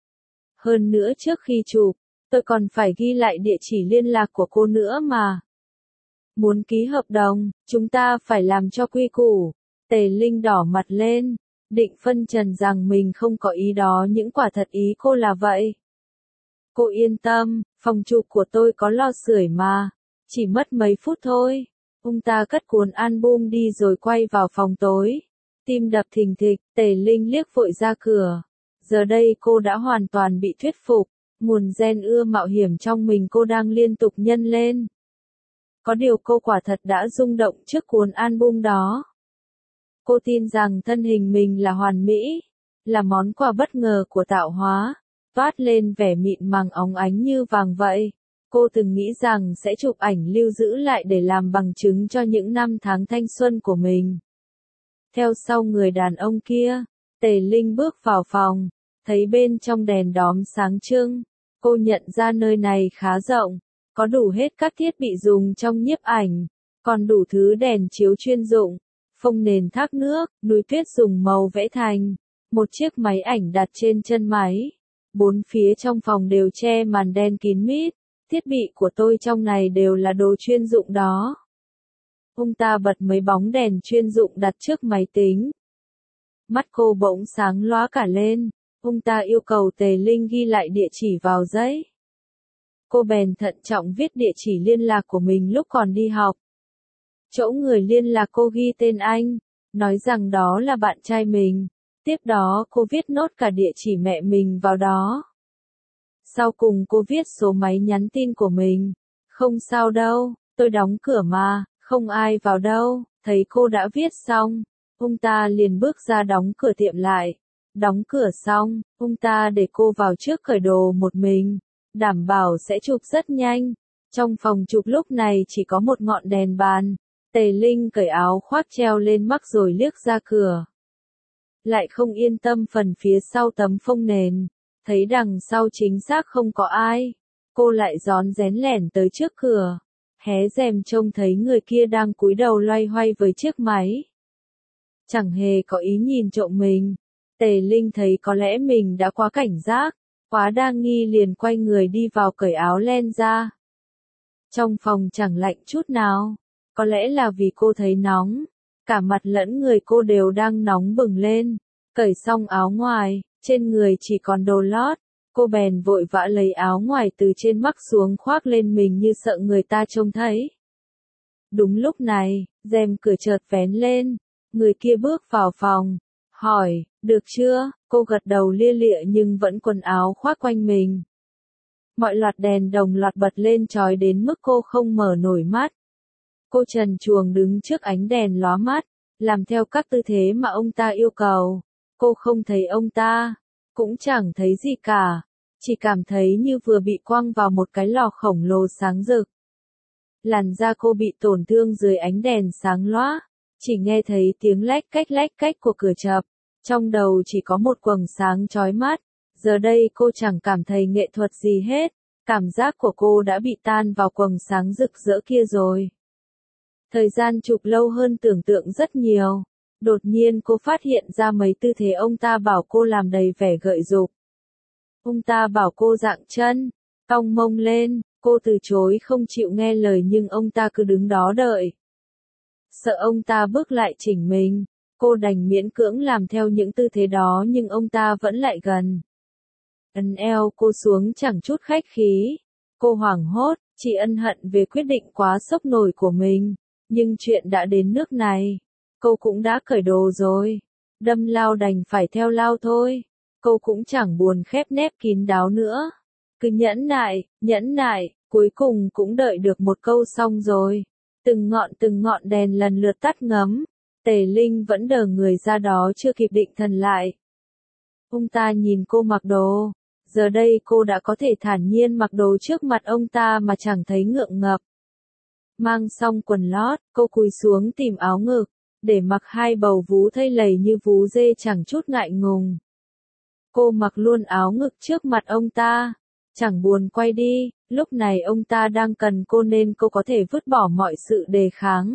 [SPEAKER 1] Hơn nữa trước khi chụp, tôi còn phải ghi lại địa chỉ liên lạc của cô nữa mà. Muốn ký hợp đồng, chúng ta phải làm cho quy củ. Tề Linh đỏ mặt lên, định phân trần rằng mình không có ý đó, nhưng quả thật ý cô là vậy. Cô yên tâm, phòng chụp của tôi có lò sưởi mà, chỉ mất mấy phút thôi. Ông ta cất cuốn album đi rồi quay vào phòng tối. Tim đập thình thịch, Tề Linh liếc vội ra cửa. Giờ đây cô đã hoàn toàn bị thuyết phục, nguồn gen ưa mạo hiểm trong mình cô đang liên tục nhân lên. Có điều cô quả thật đã rung động trước cuốn album đó. Cô tin rằng thân hình mình là hoàn mỹ, là món quà bất ngờ của tạo hóa, toát lên vẻ mịn màng óng ánh như vàng vậy. Cô từng nghĩ rằng sẽ chụp ảnh lưu giữ lại để làm bằng chứng cho những năm tháng thanh xuân của mình. Theo sau người đàn ông kia, Tề Linh bước vào phòng, thấy bên trong đèn đóm sáng trưng. Cô nhận ra nơi này khá rộng, có đủ hết các thiết bị dùng trong nhiếp ảnh, còn đủ thứ đèn chiếu chuyên dụng, phông nền thác nước, núi tuyết dùng màu vẽ thành, một chiếc máy ảnh đặt trên chân máy. Bốn phía trong phòng đều che màn đen kín mít. Thiết bị của tôi trong này đều là đồ chuyên dụng đó. Ông ta bật mấy bóng đèn chuyên dụng đặt trước máy tính. Mắt cô bỗng sáng lóa cả lên. Ông ta yêu cầu Tề Linh ghi lại địa chỉ vào giấy. Cô bèn thận trọng viết địa chỉ liên lạc của mình lúc còn đi học. Chỗ người liên lạc cô ghi tên anh, nói rằng đó là bạn trai mình. Tiếp đó cô viết nốt cả địa chỉ mẹ mình vào đó. Sau cùng cô viết số máy nhắn tin của mình. Không sao đâu, tôi đóng cửa mà, không ai vào đâu. Thấy cô đã viết xong, ông ta liền bước ra đóng cửa tiệm lại. Đóng cửa xong, ông ta để cô vào trước cởi đồ một mình, đảm bảo sẽ chụp rất nhanh. Trong phòng chụp lúc này chỉ có một ngọn đèn bàn. Tề Linh cởi áo khoác treo lên mắc rồi liếc ra cửa. Lại không yên tâm phần phía sau tấm phông nền. Thấy đằng sau chính xác không có ai, cô lại rón rén lẻn tới trước cửa, hé rèm trông thấy người kia đang cúi đầu loay hoay với chiếc máy. Chẳng hề có ý nhìn trộm mình. Tề Linh thấy có lẽ mình đã quá cảnh giác, quá đa nghi, liền quay người đi vào cởi áo len ra. Trong phòng chẳng lạnh chút nào, có lẽ là vì cô thấy nóng, cả mặt lẫn người cô đều đang nóng bừng lên. Cởi xong áo ngoài, trên người chỉ còn đồ lót, cô bèn vội vã lấy áo ngoài từ trên mắc xuống khoác lên mình như sợ người ta trông thấy. Đúng lúc này, rèm cửa chợt vén lên, người kia bước vào phòng, hỏi, được chưa? Cô gật đầu lia lịa nhưng vẫn quần áo khoác quanh mình. Mọi loạt đèn đồng loạt bật lên chói đến mức cô không mở nổi mắt. Cô trần truồng đứng trước ánh đèn lóa mắt, làm theo các tư thế mà ông ta yêu cầu. Cô không thấy ông ta, cũng chẳng thấy gì cả, chỉ cảm thấy như vừa bị quăng vào một cái lò khổng lồ sáng rực. Làn da cô bị tổn thương dưới ánh đèn sáng lóa, chỉ nghe thấy tiếng lách cách lách cách của cửa chập, trong đầu chỉ có một quầng sáng chói mắt, Giờ đây cô chẳng cảm thấy nghệ thuật gì hết, cảm giác của cô đã bị tan vào quầng sáng rực rỡ kia rồi. Thời gian chụp lâu hơn tưởng tượng rất nhiều. Đột nhiên cô phát hiện ra mấy tư thế ông ta bảo cô làm đầy vẻ gợi dục. Ông ta bảo cô dạng chân, cong mông lên, cô từ chối không chịu nghe lời nhưng ông ta cứ đứng đó đợi. Sợ ông ta bước lại chỉnh mình, cô đành miễn cưỡng làm theo những tư thế đó nhưng ông ta vẫn lại gần. Ấn eo cô xuống chẳng chút khách khí. Cô hoảng hốt, chỉ ân hận về quyết định quá sốc nổi của mình. Nhưng chuyện đã đến nước này. Cô cũng đã cởi đồ rồi. Đâm lao đành phải theo lao thôi. Cô cũng chẳng buồn khép nép kín đáo nữa. Cứ nhẫn nại, nhẫn nại, cuối cùng cũng đợi được một câu xong rồi. Từng ngọn từng ngọn đèn lần lượt tắt ngấm. Tề Linh vẫn đờ người ra đó chưa kịp định thần lại. Ông ta nhìn cô mặc đồ. Giờ đây cô đã có thể thản nhiên mặc đồ trước mặt ông ta mà chẳng thấy ngượng ngập. Mang xong quần lót, cô cúi xuống tìm áo ngực, để mặc hai bầu vú thây lầy như vú dê chẳng chút ngại ngùng. Cô mặc luôn áo ngực trước mặt ông ta, chẳng buồn quay đi, lúc này ông ta đang cần cô nên cô có thể vứt bỏ mọi sự đề kháng.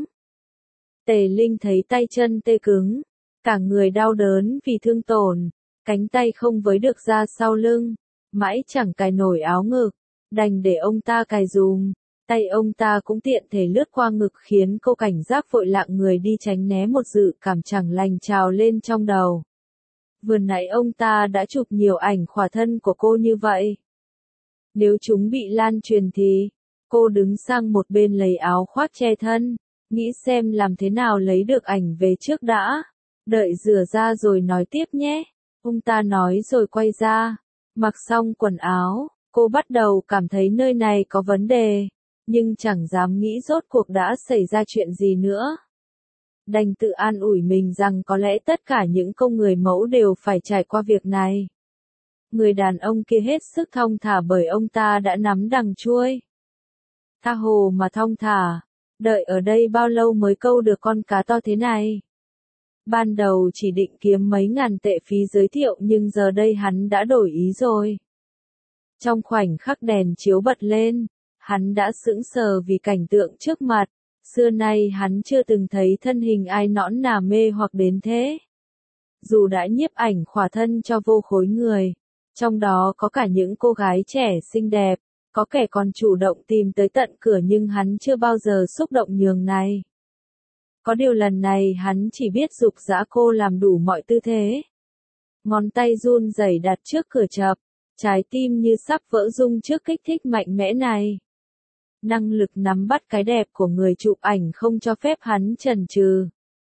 [SPEAKER 1] Tề Linh thấy tay chân tê cứng, cả người đau đớn vì thương tổn, cánh tay không với được ra sau lưng, mãi chẳng cài nổi áo ngực, đành để ông ta cài dùm. Tay ông ta cũng tiện thể lướt qua ngực khiến cô cảnh giác vội lạng người đi tránh né một dự cảm chẳng lành trào lên trong đầu. Vừa nãy ông ta đã chụp nhiều ảnh khỏa thân của cô như vậy. Nếu chúng bị lan truyền thì, cô đứng sang một bên lấy áo khoác che thân, nghĩ xem làm thế nào lấy được ảnh về trước đã. Đợi rửa ra rồi nói tiếp nhé. Ông ta nói rồi quay ra, mặc xong quần áo, cô bắt đầu cảm thấy nơi này có vấn đề. Nhưng chẳng dám nghĩ rốt cuộc đã xảy ra chuyện gì nữa. Đành tự an ủi mình rằng có lẽ tất cả những công người mẫu đều phải trải qua việc này. Người đàn ông kia hết sức thong thả bởi ông ta đã nắm đằng chuôi. Tha hồ mà thong thả, đợi ở đây bao lâu mới câu được con cá to thế này. Ban đầu chỉ định kiếm mấy ngàn tệ phí giới thiệu nhưng giờ đây hắn đã đổi ý rồi. Trong khoảnh khắc đèn chiếu bật lên, hắn đã sững sờ vì cảnh tượng trước mặt, xưa nay hắn chưa từng thấy thân hình ai nõn nà mê hoặc đến thế. Dù đã nhiếp ảnh khỏa thân cho vô khối người, trong đó có cả những cô gái trẻ xinh đẹp, có kẻ còn chủ động tìm tới tận cửa nhưng hắn chưa bao giờ xúc động nhường này. Có điều lần này hắn chỉ biết giục giã cô làm đủ mọi tư thế. Ngón tay run rẩy đặt trước cửa chập, trái tim như sắp vỡ rung trước kích thích mạnh mẽ này. Năng lực nắm bắt cái đẹp của người chụp ảnh không cho phép hắn chần chừ.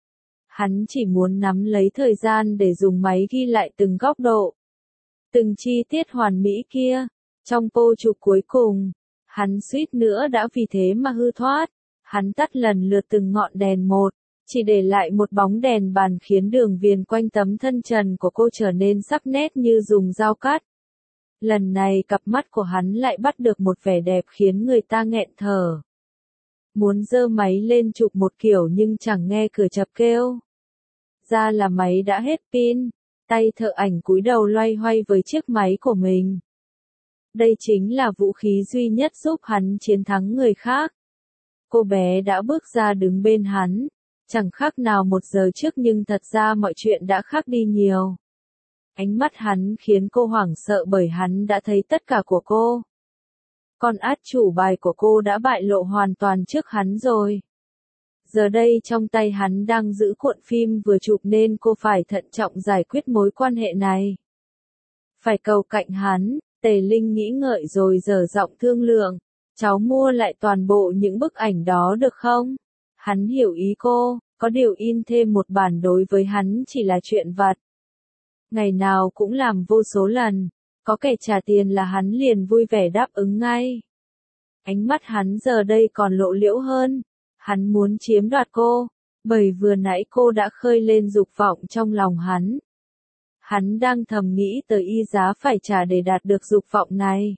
[SPEAKER 1] Hắn chỉ muốn nắm lấy thời gian để dùng máy ghi lại từng góc độ, từng chi tiết hoàn mỹ kia. Trong pô chụp cuối cùng, hắn suýt nữa đã vì thế mà hư thoát. Hắn tắt lần lượt từng ngọn đèn một, chỉ để lại một bóng đèn bàn khiến đường viền quanh tấm thân trần của cô trở nên sắc nét như dùng dao cắt. Lần này cặp mắt của hắn lại bắt được một vẻ đẹp khiến người ta nghẹn thở. Muốn giơ máy lên chụp một kiểu nhưng chẳng nghe cửa chập kêu. Ra là máy đã hết pin, tay thợ ảnh cúi đầu loay hoay với chiếc máy của mình. Đây chính là vũ khí duy nhất giúp hắn chiến thắng người khác. Cô bé đã bước ra đứng bên hắn, chẳng khác nào một giờ trước nhưng thật ra mọi chuyện đã khác đi nhiều. Ánh mắt hắn khiến cô hoảng sợ bởi hắn đã thấy tất cả của cô. Con át chủ bài của cô đã bại lộ hoàn toàn trước hắn rồi. Giờ đây trong tay hắn đang giữ cuộn phim vừa chụp nên cô phải thận trọng giải quyết mối quan hệ này. Phải cầu cạnh hắn, Tề Linh nghĩ ngợi rồi dở giọng thương lượng. Cháu mua lại toàn bộ những bức ảnh đó được không? Hắn hiểu ý cô, có điều in thêm một bản đối với hắn chỉ là chuyện vặt. Ngày nào cũng làm vô số lần, có kẻ trả tiền là hắn liền vui vẻ đáp ứng ngay. Ánh mắt hắn giờ đây còn lộ liễu hơn, hắn muốn chiếm đoạt cô, bởi vừa nãy cô đã khơi lên dục vọng trong lòng hắn. Hắn đang thầm nghĩ tới y giá phải trả để đạt được dục vọng này.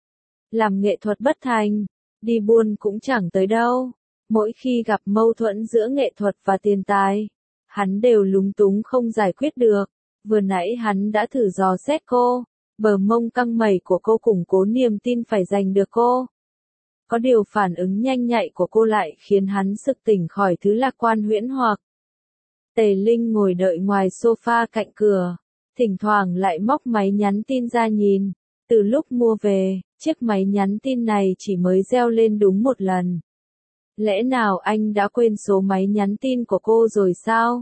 [SPEAKER 1] Làm nghệ thuật bất thành, đi buôn cũng chẳng tới đâu. Mỗi khi gặp mâu thuẫn giữa nghệ thuật và tiền tài, hắn đều lúng túng không giải quyết được. Vừa nãy hắn đã thử dò xét cô, Bờ mông căng mẩy của cô củng cố niềm tin phải giành được cô. Có điều phản ứng nhanh nhạy của cô lại khiến hắn sực tỉnh khỏi thứ lạc quan huyễn hoặc. Tề Linh ngồi đợi ngoài sofa cạnh cửa, thỉnh thoảng lại móc máy nhắn tin ra nhìn. Từ lúc mua về, chiếc máy nhắn tin này chỉ mới reo lên đúng một lần. Lẽ nào anh đã quên số máy nhắn tin của cô rồi sao?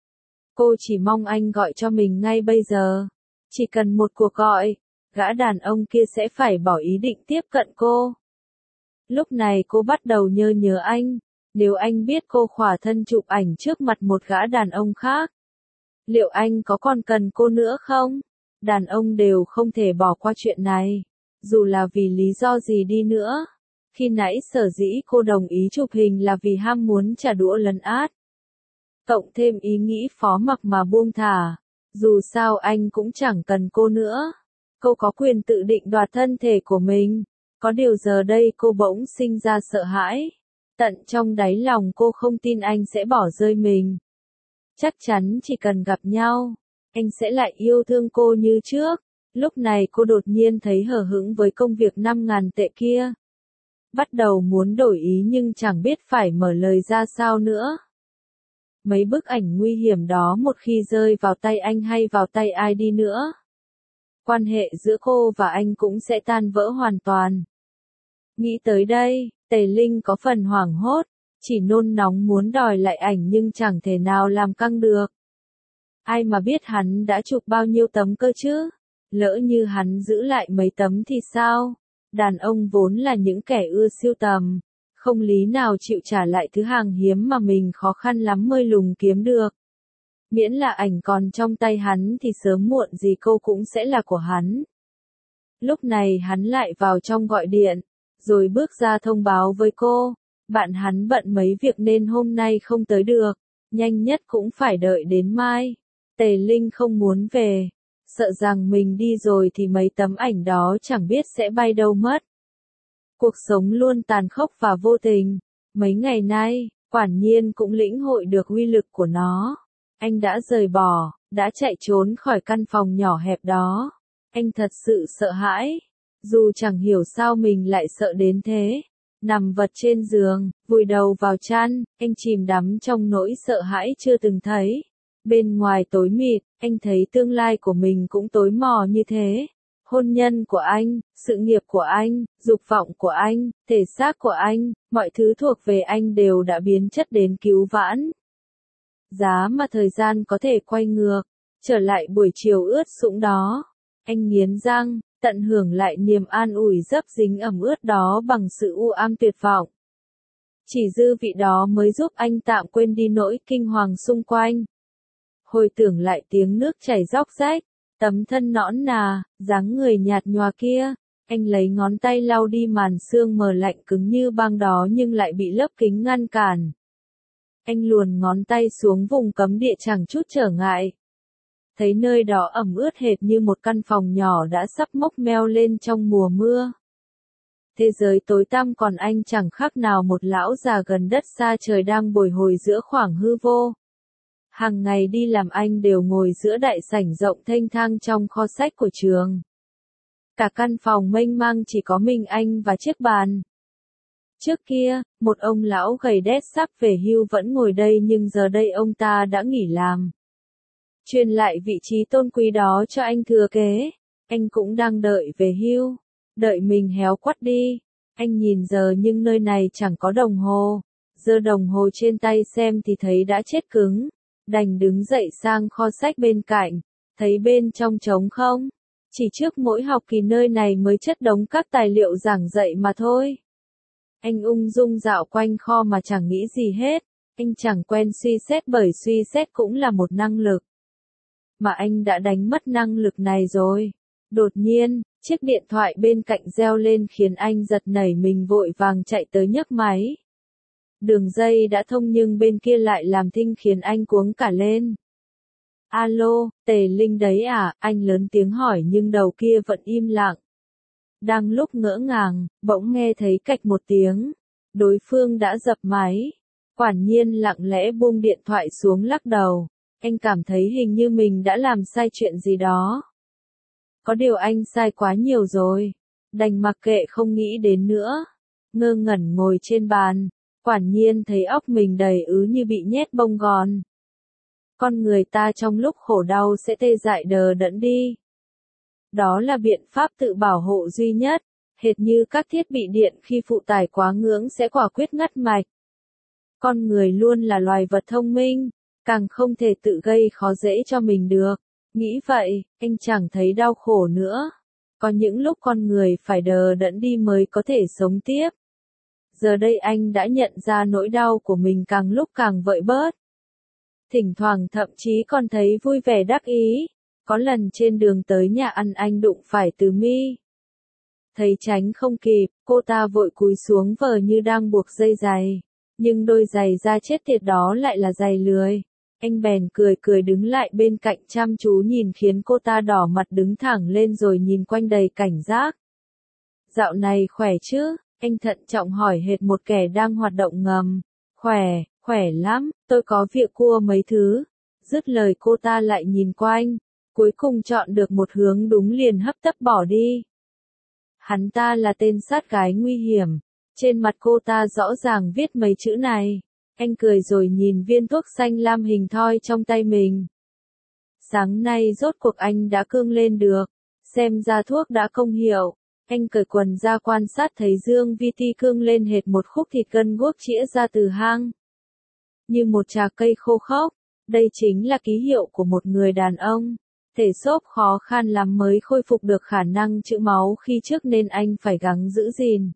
[SPEAKER 1] Cô chỉ mong anh gọi cho mình ngay bây giờ. Chỉ cần một cuộc gọi, gã đàn ông kia sẽ phải bỏ ý định tiếp cận cô. Lúc này cô bắt đầu nhớ nhớ anh. Nếu anh biết cô khỏa thân chụp ảnh trước mặt một gã đàn ông khác, liệu anh có còn cần cô nữa không? Đàn ông đều không thể bỏ qua chuyện này, dù là vì lý do gì đi nữa. Khi nãy sở dĩ cô đồng ý chụp hình là vì ham muốn trả đũa lấn át. Cộng thêm ý nghĩ phó mặc mà buông thả, dù sao anh cũng chẳng cần cô nữa. Cô có quyền tự định đoạt thân thể của mình. Có điều giờ đây cô bỗng sinh ra sợ hãi. Tận trong đáy lòng cô không tin anh sẽ bỏ rơi mình. Chắc chắn chỉ cần gặp nhau, anh sẽ lại yêu thương cô như trước. Lúc này cô đột nhiên thấy hờ hững với công việc năm ngàn tệ kia. Bắt đầu muốn đổi ý nhưng chẳng biết phải mở lời ra sao nữa. Mấy bức ảnh nguy hiểm đó một khi rơi vào tay anh hay vào tay ai đi nữa, quan hệ giữa cô và anh cũng sẽ tan vỡ hoàn toàn. Nghĩ tới đây, Tề Linh có phần hoảng hốt, chỉ nôn nóng muốn đòi lại ảnh nhưng chẳng thể nào làm căng được. Ai mà biết hắn đã chụp bao nhiêu tấm cơ chứ? Lỡ như hắn giữ lại mấy tấm thì sao? Đàn ông vốn là những kẻ ưa sưu tầm, không lý nào chịu trả lại thứ hàng hiếm mà mình khó khăn lắm mới lùng kiếm được. Miễn là ảnh còn trong tay hắn thì sớm muộn gì cô cũng sẽ là của hắn. Lúc này hắn lại vào trong gọi điện, rồi bước ra thông báo với cô, bạn hắn bận mấy việc nên hôm nay không tới được, nhanh nhất cũng phải đợi đến mai. Tề Linh không muốn về, sợ rằng mình đi rồi thì mấy tấm ảnh đó chẳng biết sẽ bay đâu mất. Cuộc sống luôn tàn khốc và vô tình. Mấy ngày nay, quả nhiên cũng lĩnh hội được uy lực của nó. Anh đã rời bỏ, đã chạy trốn khỏi căn phòng nhỏ hẹp đó. Anh thật sự sợ hãi. Dù chẳng hiểu sao mình lại sợ đến thế. Nằm vật trên giường, vùi đầu vào chăn, anh chìm đắm trong nỗi sợ hãi chưa từng thấy. Bên ngoài tối mịt, anh thấy tương lai của mình cũng tối mò như thế. Hôn nhân của anh, sự nghiệp của anh, dục vọng của anh, thể xác của anh, mọi thứ thuộc về anh đều đã biến chất đến cứu vãn. Giá mà thời gian có thể quay ngược, trở lại buổi chiều ướt sũng đó. Anh nghiến răng, tận hưởng lại niềm an ủi dấp dính ẩm ướt đó bằng sự u ám tuyệt vọng. Chỉ dư vị đó mới giúp anh tạm quên đi nỗi kinh hoàng xung quanh. Hồi tưởng lại tiếng nước chảy róc rách, tấm thân nõn nà, dáng người nhạt nhòa kia, anh lấy ngón tay lau đi màn sương mờ lạnh cứng như băng đó nhưng lại bị lớp kính ngăn cản. Anh luồn ngón tay xuống vùng cấm địa chẳng chút trở ngại. Thấy nơi đó ẩm ướt hệt như một căn phòng nhỏ đã sắp mốc meo lên trong mùa mưa. Thế giới tối tăm còn anh chẳng khác nào một lão già gần đất xa trời đang bồi hồi giữa khoảng hư vô. Hàng ngày đi làm anh đều ngồi giữa đại sảnh rộng thênh thang trong kho sách của trường. Cả căn phòng mênh mang chỉ có mình anh và chiếc bàn. Trước kia, một ông lão gầy đét sắp về hưu vẫn ngồi đây nhưng giờ đây ông ta đã nghỉ làm. Truyền lại vị trí tôn quý đó cho anh thừa kế. Anh cũng đang đợi về hưu. Đợi mình héo quắt đi. Anh nhìn giờ nhưng nơi này chẳng có đồng hồ. Giơ đồng hồ trên tay xem thì thấy đã chết cứng. Đành đứng dậy sang kho sách bên cạnh. Thấy bên trong trống không. Chỉ trước mỗi học kỳ nơi này mới chất đống các tài liệu giảng dạy mà thôi. Anh ung dung dạo quanh kho mà chẳng nghĩ gì hết. Anh chẳng quen suy xét bởi suy xét cũng là một năng lực. Mà anh đã đánh mất năng lực này rồi. Đột nhiên, chiếc điện thoại bên cạnh reo lên khiến anh giật nảy mình vội vàng chạy tới nhấc máy. Đường dây đã thông nhưng bên kia lại làm thinh khiến anh cuống cả lên. Alo, Tề Linh đấy à, anh lớn tiếng hỏi nhưng đầu kia vẫn im lặng. Đang lúc ngỡ ngàng, bỗng nghe thấy cạch một tiếng. Đối phương đã dập máy. Quả nhiên lặng lẽ buông điện thoại xuống lắc đầu. Anh cảm thấy hình như mình đã làm sai chuyện gì đó. Có điều anh sai quá nhiều rồi. Đành mặc kệ không nghĩ đến nữa. Ngơ ngẩn ngồi trên bàn. Quả nhiên thấy óc mình đầy ứ như bị nhét bông gòn. Con người ta trong lúc khổ đau sẽ tê dại đờ đẫn đi. Đó là biện pháp tự bảo hộ duy nhất. Hệt như các thiết bị điện khi phụ tải quá ngưỡng sẽ quả quyết ngắt mạch. Con người luôn là loài vật thông minh, càng không thể tự gây khó dễ cho mình được. Nghĩ vậy, anh chẳng thấy đau khổ nữa. Có những lúc con người phải đờ đẫn đi mới có thể sống tiếp. Giờ đây anh đã nhận ra nỗi đau của mình càng lúc càng vợi bớt. Thỉnh thoảng thậm chí còn thấy vui vẻ đắc ý. Có lần trên đường tới nhà ăn anh đụng phải Từ Mi. Thấy tránh không kịp, cô ta vội cúi xuống vờ như đang buộc dây giày. Nhưng đôi giày da chết tiệt đó lại là giày lười. Anh bèn cười cười đứng lại bên cạnh chăm chú nhìn khiến cô ta đỏ mặt đứng thẳng lên rồi nhìn quanh đầy cảnh giác. Dạo này khỏe chứ? Anh thận trọng hỏi hệt một kẻ đang hoạt động ngầm. Khỏe, khỏe lắm, tôi có việc cua mấy thứ. Dứt lời cô ta lại nhìn quanh, cuối cùng chọn được một hướng đúng liền hấp tấp bỏ đi. Hắn ta là tên sát gái nguy hiểm. Trên mặt cô ta rõ ràng viết mấy chữ này. Anh cười rồi nhìn viên thuốc xanh lam hình thoi trong tay mình. Sáng nay rốt cuộc anh đã cương lên được. Xem ra thuốc đã công hiệu. Anh cởi quần ra quan sát thấy Dương Vi Ti cương lên hệt một khúc thịt gân guốc chĩa ra từ hang. Như một trà cây khô khốc. Đây chính là ký hiệu của một người đàn ông. Thể xốp khó khăn lắm mới khôi phục được khả năng trữ máu khi trước nên anh phải gắng giữ gìn.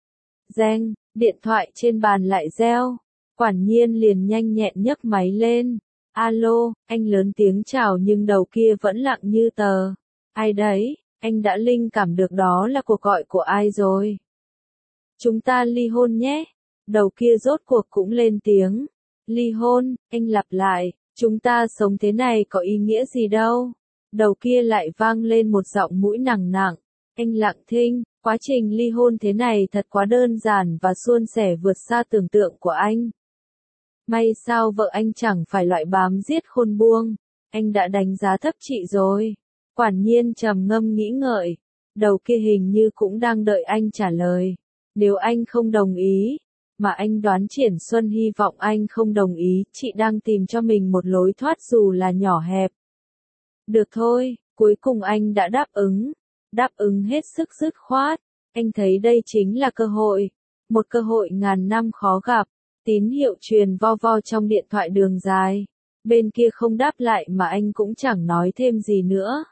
[SPEAKER 1] Reng, điện thoại trên bàn lại reo. Quản nhiên liền nhanh nhẹn nhấc máy lên. Alo, anh lớn tiếng chào nhưng đầu kia vẫn lặng như tờ. Ai đấy, anh đã linh cảm được đó là cuộc gọi của ai rồi. Chúng ta ly hôn nhé. Đầu kia rốt cuộc cũng lên tiếng. Ly hôn, anh lặp lại, chúng ta sống thế này có ý nghĩa gì đâu. Đầu kia lại vang lên một giọng mũi nặng nặng. Anh lặng thinh, quá trình ly hôn thế này thật quá đơn giản và suôn sẻ vượt xa tưởng tượng của anh. May sao vợ anh chẳng phải loại bám giết khôn buông. Anh đã đánh giá thấp chị rồi. Quản nhiên trầm ngâm nghĩ ngợi. Đầu kia hình như cũng đang đợi anh trả lời. Nếu anh không đồng ý, mà anh đoán Triển Xuân hy vọng anh không đồng ý, chị đang tìm cho mình một lối thoát dù là nhỏ hẹp. Được thôi, cuối cùng anh đã đáp ứng. Đáp ứng hết sức dứt khoát. Anh thấy đây chính là cơ hội. Một cơ hội ngàn năm khó gặp. Tín hiệu truyền vo vo trong điện thoại đường dài. Bên kia không đáp lại mà anh cũng chẳng nói thêm gì nữa.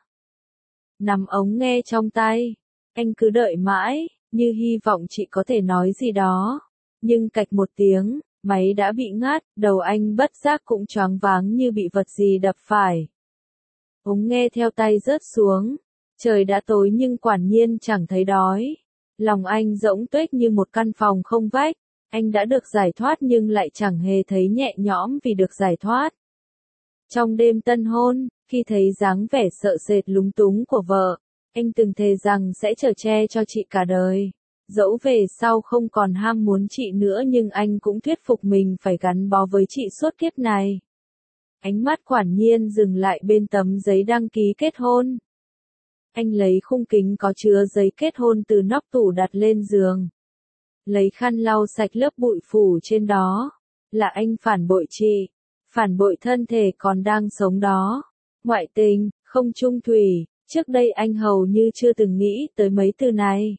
[SPEAKER 1] Nắm ống nghe trong tay. Anh cứ đợi mãi, như hy vọng chị có thể nói gì đó. Nhưng cạch một tiếng, máy đã bị ngắt, đầu anh bất giác cũng choáng váng như bị vật gì đập phải. Ống nghe theo tay rớt xuống. Trời đã tối nhưng quản nhiên chẳng thấy đói. Lòng anh rỗng tuếch như một căn phòng không vách. Anh đã được giải thoát nhưng lại chẳng hề thấy nhẹ nhõm vì được giải thoát. Trong đêm tân hôn, khi thấy dáng vẻ sợ sệt lúng túng của vợ, anh từng thề rằng sẽ chở che cho chị cả đời. Dẫu về sau không còn ham muốn chị nữa nhưng anh cũng thuyết phục mình phải gắn bó với chị suốt kiếp này. Ánh mắt quản nhiên dừng lại bên tấm giấy đăng ký kết hôn. Anh lấy khung kính có chứa giấy kết hôn từ nóc tủ đặt lên giường. Lấy khăn lau sạch lớp bụi phủ trên đó. Là anh phản bội chị. Phản bội thân thể còn đang sống đó. Ngoại tình, không chung thủy. Trước đây anh hầu như chưa từng nghĩ tới mấy từ này.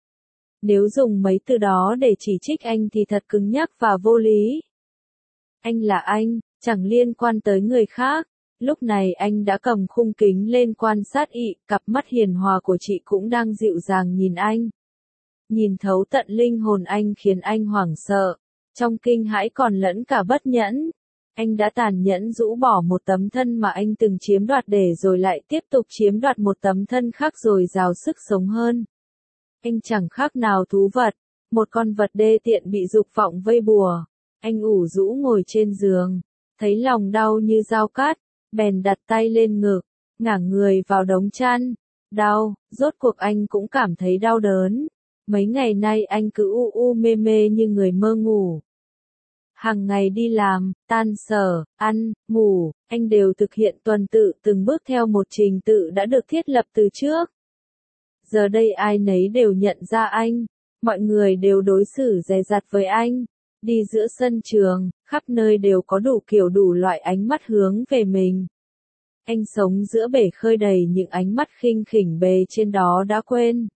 [SPEAKER 1] Nếu dùng mấy từ đó để chỉ trích anh thì thật cứng nhắc và vô lý. Anh là anh, chẳng liên quan tới người khác. Lúc này anh đã cầm khung kính lên quan sát ị, cặp mắt hiền hòa của chị cũng đang dịu dàng nhìn anh. Nhìn thấu tận linh hồn anh khiến anh hoảng sợ. Trong kinh hãi còn lẫn cả bất nhẫn. Anh đã tàn nhẫn rũ bỏ một tấm thân mà anh từng chiếm đoạt để rồi lại tiếp tục chiếm đoạt một tấm thân khác rồi rào sức sống hơn. Anh chẳng khác nào thú vật, một con vật đê tiện bị dục vọng vây bùa. Anh ủ rũ ngồi trên giường, thấy lòng đau như dao cắt, bèn đặt tay lên ngực, ngả người vào đống chăn. Đau, rốt cuộc anh cũng cảm thấy đau đớn. Mấy ngày nay anh cứ u u mê mê như người mơ ngủ. Hàng ngày đi làm, tan sở, ăn, ngủ, anh đều thực hiện tuần tự từng bước theo một trình tự đã được thiết lập từ trước. Giờ đây ai nấy đều nhận ra anh, mọi người đều đối xử dè dặt với anh. Đi giữa sân trường, khắp nơi đều có đủ kiểu đủ loại ánh mắt hướng về mình. Anh sống giữa bể khơi đầy những ánh mắt khinh khỉnh bề trên đó đã quên.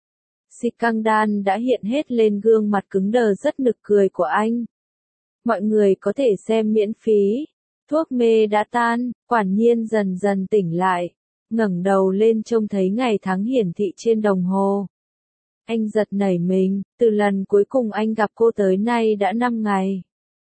[SPEAKER 1] Scandal đã hiện hết lên gương mặt cứng đờ rất nực cười của anh. Mọi người có thể xem miễn phí. Thuốc mê đã tan, Quản Nhiên dần dần tỉnh lại. Ngẩng đầu lên trông thấy ngày tháng hiển thị trên đồng hồ. Anh giật nảy mình, từ lần cuối cùng anh gặp cô tới nay đã năm ngày.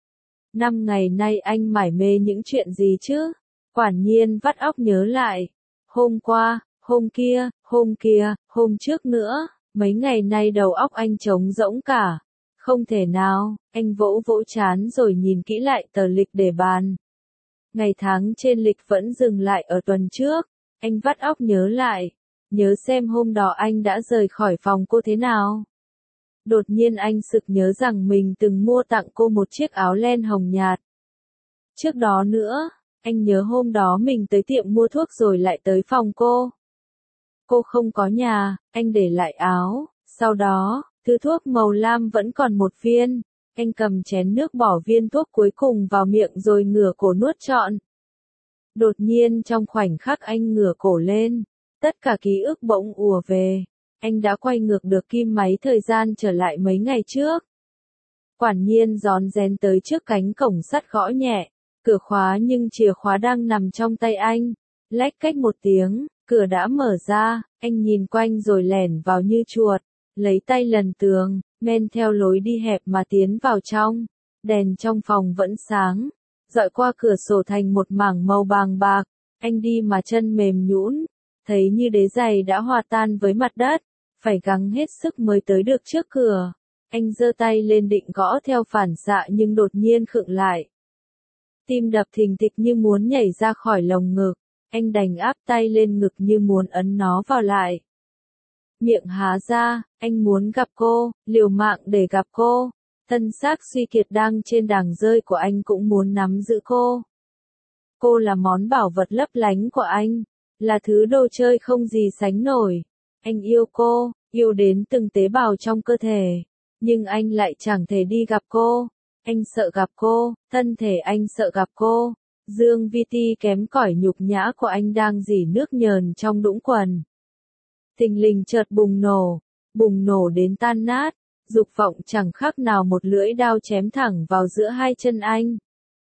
[SPEAKER 1] Năm ngày nay anh mải mê những chuyện gì chứ? Quản Nhiên vắt óc nhớ lại. Hôm qua, hôm kia, hôm kia, hôm trước nữa, mấy ngày nay đầu óc anh trống rỗng cả. Không thể nào, anh vỗ vỗ trán rồi nhìn kỹ lại tờ lịch để bàn. Ngày tháng trên lịch vẫn dừng lại ở tuần trước, anh vắt óc nhớ lại, nhớ xem hôm đó anh đã rời khỏi phòng cô thế nào. Đột nhiên anh sực nhớ rằng mình từng mua tặng cô một chiếc áo len hồng nhạt. Trước đó nữa, anh nhớ hôm đó mình tới tiệm mua thuốc rồi lại tới phòng cô. Cô không có nhà, anh để lại áo, sau đó, thứ thuốc màu lam vẫn còn một viên, anh cầm chén nước bỏ viên thuốc cuối cùng vào miệng rồi ngửa cổ nuốt trọn. Đột nhiên trong khoảnh khắc anh ngửa cổ lên, tất cả ký ức bỗng ùa về, anh đã quay ngược được kim máy thời gian trở lại mấy ngày trước. Quản Nhiên rón rén tới trước cánh cổng sắt gõ nhẹ, cửa khóa nhưng chìa khóa đang nằm trong tay anh, lách cách một tiếng, cửa đã mở ra, anh nhìn quanh rồi lẻn vào như chuột. Lấy tay lần tường, men theo lối đi hẹp mà tiến vào trong. Đèn trong phòng vẫn sáng, dọi qua cửa sổ thành một mảng màu vàng bạc. Anh đi mà chân mềm nhũn, thấy như đế giày đã hòa tan với mặt đất, phải gắng hết sức mới tới được trước cửa. Anh giơ tay lên định gõ theo phản xạ nhưng đột nhiên khựng lại. Tim đập thình thịch như muốn nhảy ra khỏi lồng ngực, anh đành áp tay lên ngực như muốn ấn nó vào lại. Miệng há ra, anh muốn gặp cô, liều mạng để gặp cô. Thân xác suy kiệt đang trên đàng rơi của anh cũng muốn nắm giữ cô. Cô là món bảo vật lấp lánh của anh, là thứ đồ chơi không gì sánh nổi. Anh yêu cô, yêu đến từng tế bào trong cơ thể, nhưng anh lại chẳng thể đi gặp cô. Anh sợ gặp cô, thân thể anh sợ gặp cô. Dương Vi Ti kém cỏi nhục nhã của anh đang rỉ nước nhờn trong đũng quần. Thình lình chợt bùng nổ, bùng nổ đến tan nát, dục vọng chẳng khác nào một lưỡi đao chém thẳng vào giữa hai chân anh.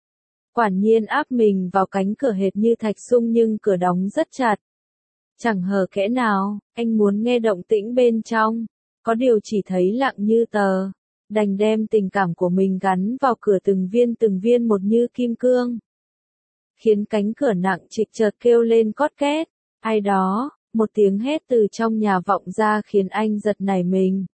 [SPEAKER 1] Quản Nhiên áp mình vào cánh cửa hệt như thạch sung nhưng cửa đóng rất chặt. Chẳng hở kẽ nào, anh muốn nghe động tĩnh bên trong, có điều chỉ thấy lặng như tờ, đành đem tình cảm của mình gắn vào cửa từng viên từng viên một như kim cương. Khiến cánh cửa nặng trịch chợt kêu lên cót két, ai đó. Một tiếng hét từ trong nhà vọng ra khiến anh giật nảy mình.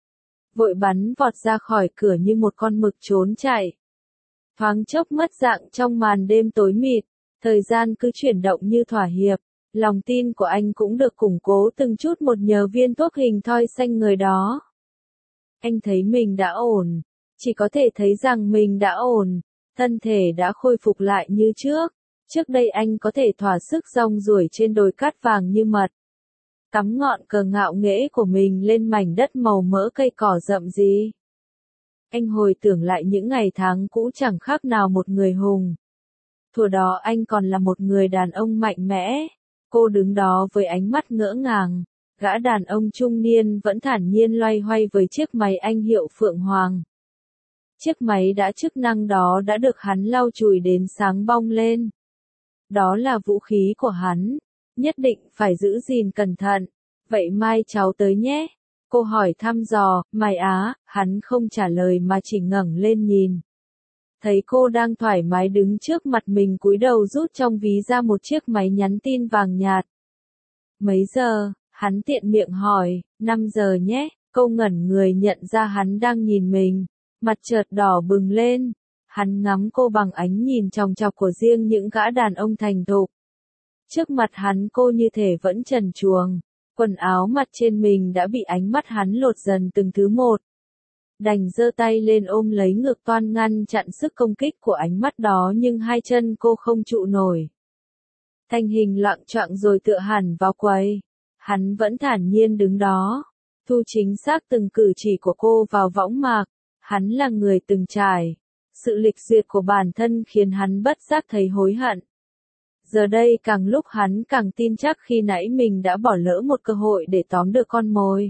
[SPEAKER 1] Vội bắn vọt ra khỏi cửa như một con mực trốn chạy. Thoáng chốc mất dạng trong màn đêm tối mịt, thời gian cứ chuyển động như thỏa hiệp, lòng tin của anh cũng được củng cố từng chút một nhờ viên thuốc hình thoi xanh người đó. Anh thấy mình đã ổn, chỉ có thể thấy rằng mình đã ổn, thân thể đã khôi phục lại như trước. Trước đây anh có thể thỏa sức rong ruổi trên đồi cát vàng như mật. Cắm ngọn cờ ngạo nghễ của mình lên mảnh đất màu mỡ cây cỏ rậm gì. Anh hồi tưởng lại những ngày tháng cũ chẳng khác nào một người hùng. Thuở đó anh còn là một người đàn ông mạnh mẽ. Cô đứng đó với ánh mắt ngỡ ngàng. Gã đàn ông trung niên vẫn thản nhiên loay hoay với chiếc máy anh hiệu Phượng Hoàng. Chiếc máy đã chức năng đó đã được hắn lau chùi đến sáng bong lên. Đó là vũ khí của hắn, nhất định phải giữ gìn cẩn thận. Vậy mai cháu tới nhé. Cô hỏi thăm dò, mày á, hắn không trả lời mà chỉ ngẩng lên nhìn. Thấy cô đang thoải mái đứng trước mặt mình cúi đầu rút trong ví ra một chiếc máy nhắn tin vàng nhạt. Mấy giờ, hắn tiện miệng hỏi, năm giờ nhé. Cô ngẩn người nhận ra hắn đang nhìn mình, mặt chợt đỏ bừng lên. Hắn ngắm cô bằng ánh nhìn chòng chọc của riêng những gã đàn ông thành thục. Trước mặt hắn cô như thể vẫn trần truồng, quần áo mặt trên mình đã bị ánh mắt hắn lột dần từng thứ một. đành giơ tay lên ôm lấy ngực toan ngăn chặn sức công kích của ánh mắt đó nhưng hai chân cô không trụ nổi. Thanh hình loạng choạng rồi tựa hẳn vào quầy. Hắn vẫn thản nhiên đứng đó, thu chính xác từng cử chỉ của cô vào võng mạc. Hắn là người từng trải. Sự lịch duyệt của bản thân khiến hắn bất giác thấy hối hận. Giờ đây càng lúc hắn càng tin chắc khi nãy mình đã bỏ lỡ một cơ hội để tóm được con mồi.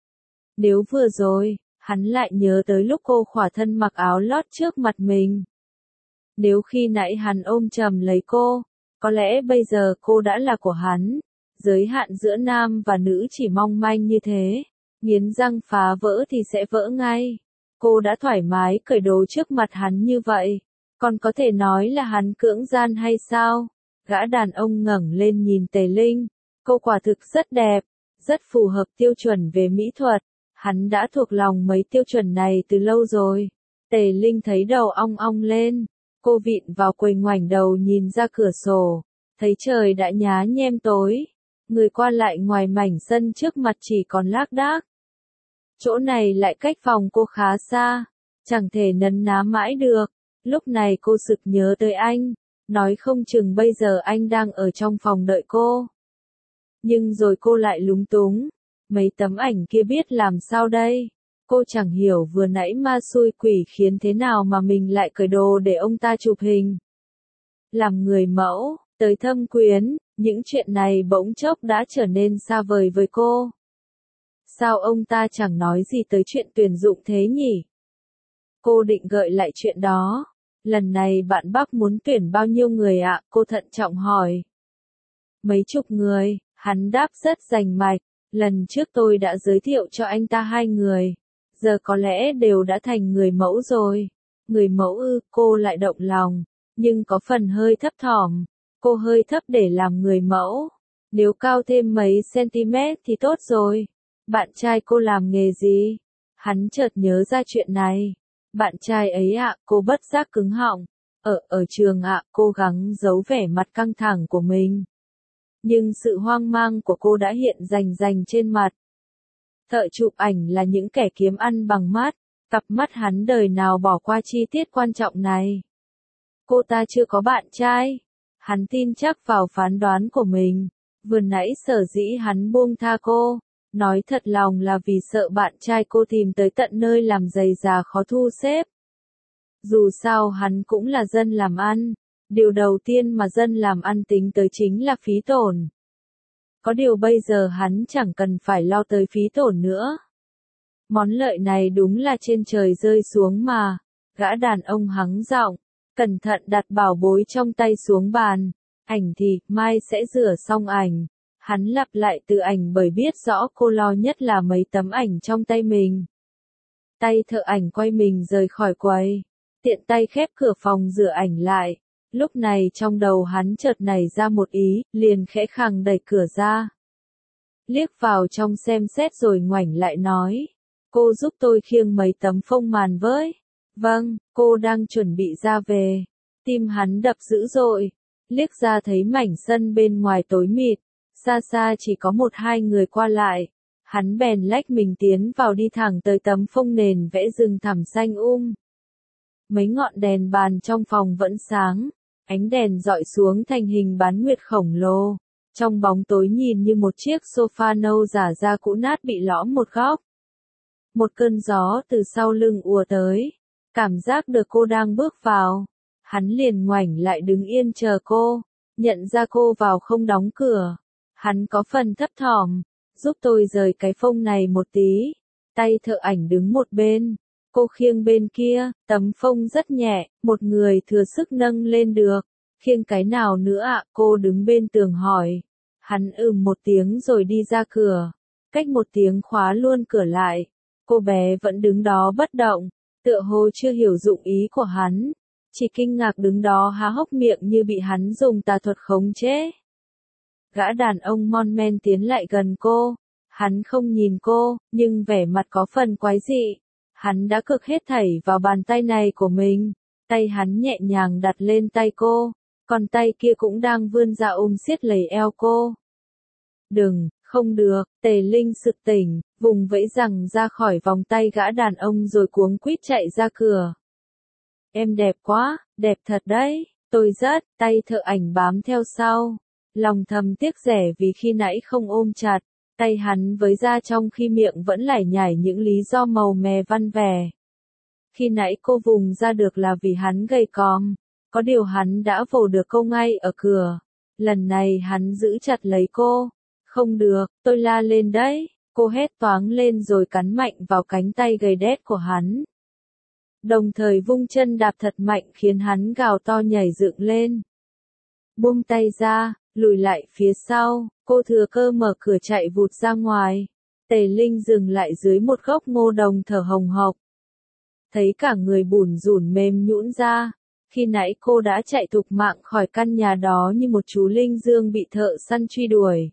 [SPEAKER 1] Nếu vừa rồi, hắn lại nhớ tới lúc cô khỏa thân mặc áo lót trước mặt mình. Nếu khi nãy hắn ôm chầm lấy cô, có lẽ bây giờ cô đã là của hắn. Giới hạn giữa nam và nữ chỉ mong manh như thế. Nghiến răng phá vỡ thì sẽ vỡ ngay. Cô đã thoải mái cởi đồ trước mặt hắn như vậy. Còn có thể nói là hắn cưỡng gian hay sao? Gã đàn ông ngẩng lên nhìn Tề Linh. Cô quả thực rất đẹp, rất phù hợp tiêu chuẩn về mỹ thuật. Hắn đã thuộc lòng mấy tiêu chuẩn này từ lâu rồi. Tề Linh thấy đầu ong ong lên. Cô vịn vào quầy ngoảnh đầu nhìn ra cửa sổ. Thấy trời đã nhá nhem tối. Người qua lại ngoài mảnh sân trước mặt chỉ còn lác đác. Chỗ này lại cách phòng cô khá xa. Chẳng thể nấn ná mãi được. Lúc này cô sực nhớ tới anh. Nói không chừng bây giờ anh đang ở trong phòng đợi cô. Nhưng rồi cô lại lúng túng. Mấy tấm ảnh kia biết làm sao đây? Cô chẳng hiểu vừa nãy ma xui quỷ khiến thế nào mà mình lại cởi đồ để ông ta chụp hình. Làm người mẫu, tới thâm quyến, những chuyện này bỗng chốc đã trở nên xa vời với cô. Sao ông ta chẳng nói gì tới chuyện tuyển dụng thế nhỉ? Cô định gợi lại chuyện đó. Lần này bạn Bắc muốn tuyển bao nhiêu người ạ? Cô thận trọng hỏi. Mấy chục người, hắn đáp rất rành mạch. Lần trước tôi đã giới thiệu cho anh ta hai người. Giờ có lẽ đều đã thành người mẫu rồi. Người mẫu ư, cô lại động lòng. Nhưng có phần hơi thấp thỏm. Cô hơi thấp để làm người mẫu. Nếu cao thêm mấy cm thì tốt rồi. Bạn trai cô làm nghề gì? Hắn chợt nhớ ra chuyện này. Bạn trai ấy ạ, cô bất giác cứng họng. Ở, ở trường ạ, cố gắng giấu vẻ mặt căng thẳng của mình. Nhưng sự hoang mang của cô đã hiện rành rành trên mặt. Thợ chụp ảnh là những kẻ kiếm ăn bằng mắt. Cặp mắt hắn đời nào bỏ qua chi tiết quan trọng này. Cô ta chưa có bạn trai. Hắn tin chắc vào phán đoán của mình. Vừa nãy sở dĩ hắn buông tha cô. Nói thật lòng là vì sợ bạn trai cô tìm tới tận nơi làm giày già khó thu xếp. Dù sao hắn cũng là dân làm ăn. Điều đầu tiên mà dân làm ăn tính tới chính là phí tổn. Có điều bây giờ hắn chẳng cần phải lo tới phí tổn nữa. Món lợi này đúng là trên trời rơi xuống mà. Gã đàn ông hắng giọng, cẩn thận đặt bảo bối trong tay xuống bàn. Ảnh thì, mai sẽ rửa xong ảnh. Hắn lặp lại từ ảnh bởi biết rõ cô lo nhất là mấy tấm ảnh trong tay mình. Tay thợ ảnh quay mình rời khỏi quầy. Tiện tay khép cửa phòng rửa ảnh lại. Lúc này trong đầu hắn chợt nảy ra một ý, liền khẽ khàng đẩy cửa ra. Liếc vào trong xem xét rồi ngoảnh lại nói. Cô giúp tôi khiêng mấy tấm phông màn với. Vâng, cô đang chuẩn bị ra về. Tim hắn đập dữ dội. Liếc ra thấy mảnh sân bên ngoài tối mịt. Xa xa chỉ có một hai người qua lại. Hắn bèn lách mình tiến vào đi thẳng tới tấm phông nền vẽ rừng thẳm xanh um. Mấy ngọn đèn bàn trong phòng vẫn sáng. Ánh đèn dọi xuống thành hình bán nguyệt khổng lồ. Trong bóng tối nhìn như một chiếc sofa nâu giả da cũ nát bị lõm một góc. Một cơn gió từ sau lưng ùa tới. Cảm giác được cô đang bước vào. Hắn liền ngoảnh lại đứng yên chờ cô. Nhận ra cô vào không đóng cửa. Hắn có phần thấp thỏm. Giúp tôi rời cái phông này một tí. Tay thợ ảnh đứng một bên. Cô khiêng bên kia, tấm phông rất nhẹ, một người thừa sức nâng lên được. Khiêng cái nào nữa ạ? Cô đứng bên tường hỏi. Hắn ừm một tiếng rồi đi ra cửa. Cách một tiếng khóa luôn cửa lại. Cô bé vẫn đứng đó bất động, tựa hồ chưa hiểu dụng ý của hắn. Chỉ kinh ngạc đứng đó há hốc miệng như bị hắn dùng tà thuật khống chế. Gã đàn ông mon men tiến lại gần cô. Hắn không nhìn cô, nhưng vẻ mặt có phần quái dị. Hắn đã cực hết thảy vào bàn tay này của mình. Tay hắn nhẹ nhàng đặt lên tay cô. Còn tay kia cũng đang vươn ra ôm siết lấy eo cô. Đừng, không được, Tề Linh sực tỉnh, vùng vẫy rằng ra khỏi vòng tay gã đàn ông rồi cuống quýt chạy ra cửa. Em đẹp quá, đẹp thật đấy, tôi rất, tay thợ ảnh bám theo sau. Lòng thầm tiếc rẻ vì khi nãy không ôm chặt, tay hắn với ra trong khi miệng vẫn lải nhải những lý do màu mè văn vẻ. Khi nãy cô vùng ra được là vì hắn gầy còm, có điều hắn đã vồ được cô ngay ở cửa. Lần này hắn giữ chặt lấy cô. Không được, tôi la lên đấy, cô hét toáng lên rồi cắn mạnh vào cánh tay gầy đét của hắn. Đồng thời vung chân đạp thật mạnh khiến hắn gào to nhảy dựng lên. Buông tay ra, lùi lại phía sau, cô thừa cơ mở cửa chạy vụt ra ngoài. Tề Linh dừng lại dưới một gốc ngô đồng thở hồng hộc. Thấy cả người bủn rủn mềm nhũn ra. Khi nãy cô đã chạy thục mạng khỏi căn nhà đó như một chú linh dương bị thợ săn truy đuổi.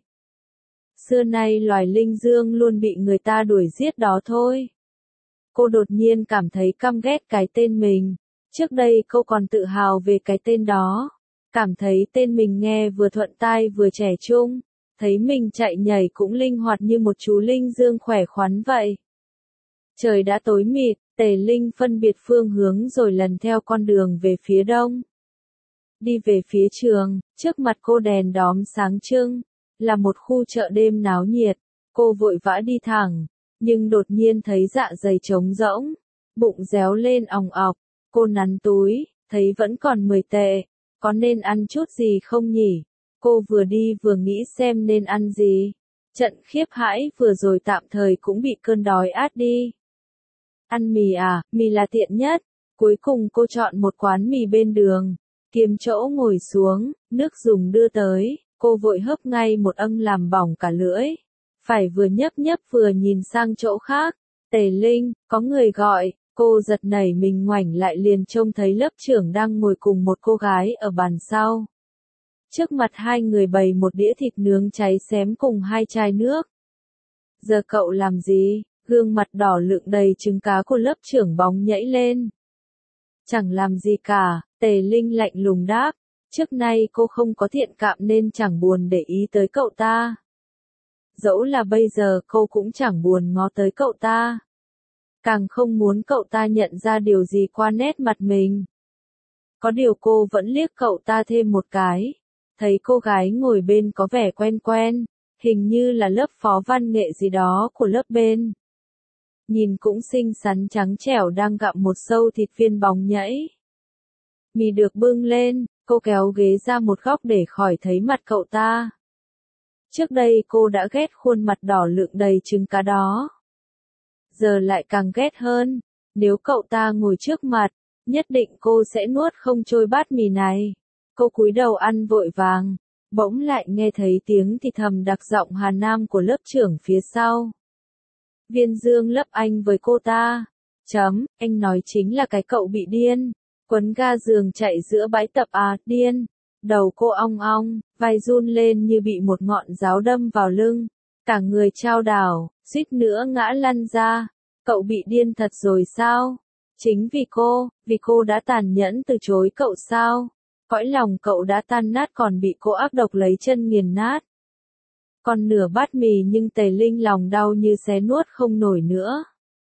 [SPEAKER 1] Xưa nay loài linh dương luôn bị người ta đuổi giết đó thôi. Cô đột nhiên cảm thấy căm ghét cái tên mình. Trước đây cô còn tự hào về cái tên đó. Cảm thấy tên mình nghe vừa thuận tai vừa trẻ trung. Thấy mình chạy nhảy cũng linh hoạt như một chú linh dương khỏe khoắn vậy. Trời đã tối mịt, Tề Linh phân biệt phương hướng rồi lần theo con đường về phía đông. Đi về phía trường, trước mặt cô đèn đóm sáng trưng, là một khu chợ đêm náo nhiệt. Cô vội vã đi thẳng, nhưng đột nhiên thấy dạ dày trống rỗng, bụng réo lên òng ọc. Cô nắn túi, thấy vẫn còn mười tệ, có nên ăn chút gì không nhỉ? Cô vừa đi vừa nghĩ xem nên ăn gì. Trận khiếp hãi vừa rồi tạm thời cũng bị cơn đói át đi. Ăn mì à, mì là tiện nhất. Cuối cùng cô chọn một quán mì bên đường, kiếm chỗ ngồi xuống, nước dùng đưa tới, cô vội hớp ngay một âng làm bỏng cả lưỡi. Phải vừa nhấp nhấp vừa nhìn sang chỗ khác. Tề Linh, có người gọi, cô giật nảy mình ngoảnh lại liền trông thấy lớp trưởng đang ngồi cùng một cô gái ở bàn sau. Trước mặt hai người bày một đĩa thịt nướng cháy xém cùng hai chai nước. Giờ cậu làm gì? Gương mặt đỏ lựng đầy trứng cá của lớp trưởng bóng nhảy lên. Chẳng làm gì cả, Tề Linh lạnh lùng đáp. Trước nay cô không có thiện cảm nên chẳng buồn để ý tới cậu ta. Dẫu là bây giờ cô cũng chẳng buồn ngó tới cậu ta. Càng không muốn cậu ta nhận ra điều gì qua nét mặt mình. Có điều cô vẫn liếc cậu ta thêm một cái. Thấy cô gái ngồi bên có vẻ quen quen, hình như là lớp phó văn nghệ gì đó của lớp bên. Nhìn cũng xinh xắn trắng trẻo đang gặm một sâu thịt viên bóng nhảy. Mì được bưng lên, cô kéo ghế ra một góc để khỏi thấy mặt cậu ta. Trước đây cô đã ghét khuôn mặt đỏ lựng đầy trứng cá đó. Giờ lại càng ghét hơn, nếu cậu ta ngồi trước mặt, nhất định cô sẽ nuốt không trôi bát mì này. Cô cúi đầu ăn vội vàng, bỗng lại nghe thấy tiếng thì thầm đặc giọng Hà Nam của lớp trưởng phía sau. Viên Dương lấp anh với cô ta. Chấm, anh nói chính là cái cậu bị điên. Quấn ga giường chạy giữa bãi tập à, điên. Đầu cô ong ong, vai run lên như bị một ngọn giáo đâm vào lưng. Cả người chao đảo, suýt nữa ngã lăn ra. Cậu bị điên thật rồi sao? Chính vì cô, vì cô đã tàn nhẫn từ chối cậu sao? Cõi lòng cậu đã tan nát còn bị cô ác độc lấy chân nghiền nát. Còn nửa bát mì nhưng Tề Linh lòng đau như xé nuốt không nổi nữa.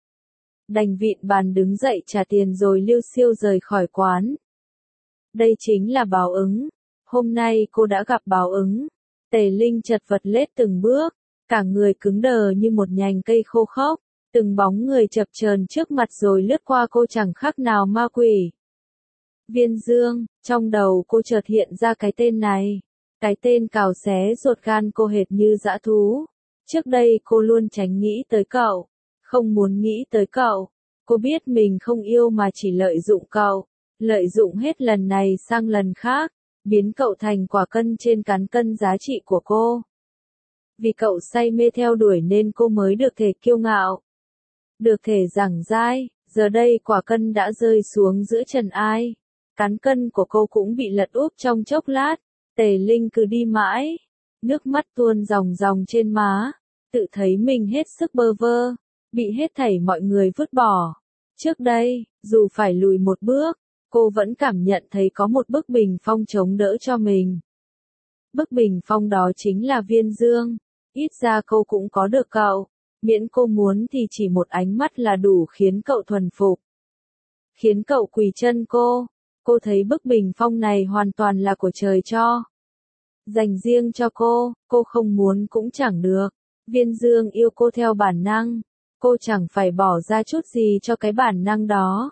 [SPEAKER 1] Đành vịn bàn đứng dậy trả tiền rồi liêu xiêu rời khỏi quán. Đây chính là báo ứng. Hôm nay cô đã gặp báo ứng. Tề Linh chật vật lết từng bước, cả người cứng đờ như một nhành cây khô khốc. Từng bóng người chập chờn trước mặt rồi lướt qua cô chẳng khác nào ma quỷ. Viên Dương, trong đầu cô chợt hiện ra cái tên này. Cái tên cào xé ruột gan cô hệt như dã thú. Trước đây cô luôn tránh nghĩ tới cậu. Không muốn nghĩ tới cậu. Cô biết mình không yêu mà chỉ lợi dụng cậu. Lợi dụng hết lần này sang lần khác. Biến cậu thành quả cân trên cán cân giá trị của cô. Vì cậu say mê theo đuổi nên cô mới được thể kiêu ngạo. Được thể giảng dai. Giờ đây quả cân đã rơi xuống giữa trần ai. Cán cân của cô cũng bị lật úp trong chốc lát. Tề Linh cứ đi mãi. Nước mắt tuôn ròng ròng trên má. Tự thấy mình hết sức bơ vơ. Bị hết thảy mọi người vứt bỏ. Trước đây, dù phải lùi một bước, cô vẫn cảm nhận thấy có một bức bình phong chống đỡ cho mình. Bức bình phong đó chính là Viên Dương. Ít ra cô cũng có được cậu. Miễn cô muốn thì chỉ một ánh mắt là đủ khiến cậu thuần phục. Khiến cậu quỳ chân cô. Cô thấy bức bình phong này hoàn toàn là của trời cho. Dành riêng cho cô, cô không muốn cũng chẳng được. Viên Dương yêu cô theo bản năng. Cô chẳng phải bỏ ra chút gì cho cái bản năng đó.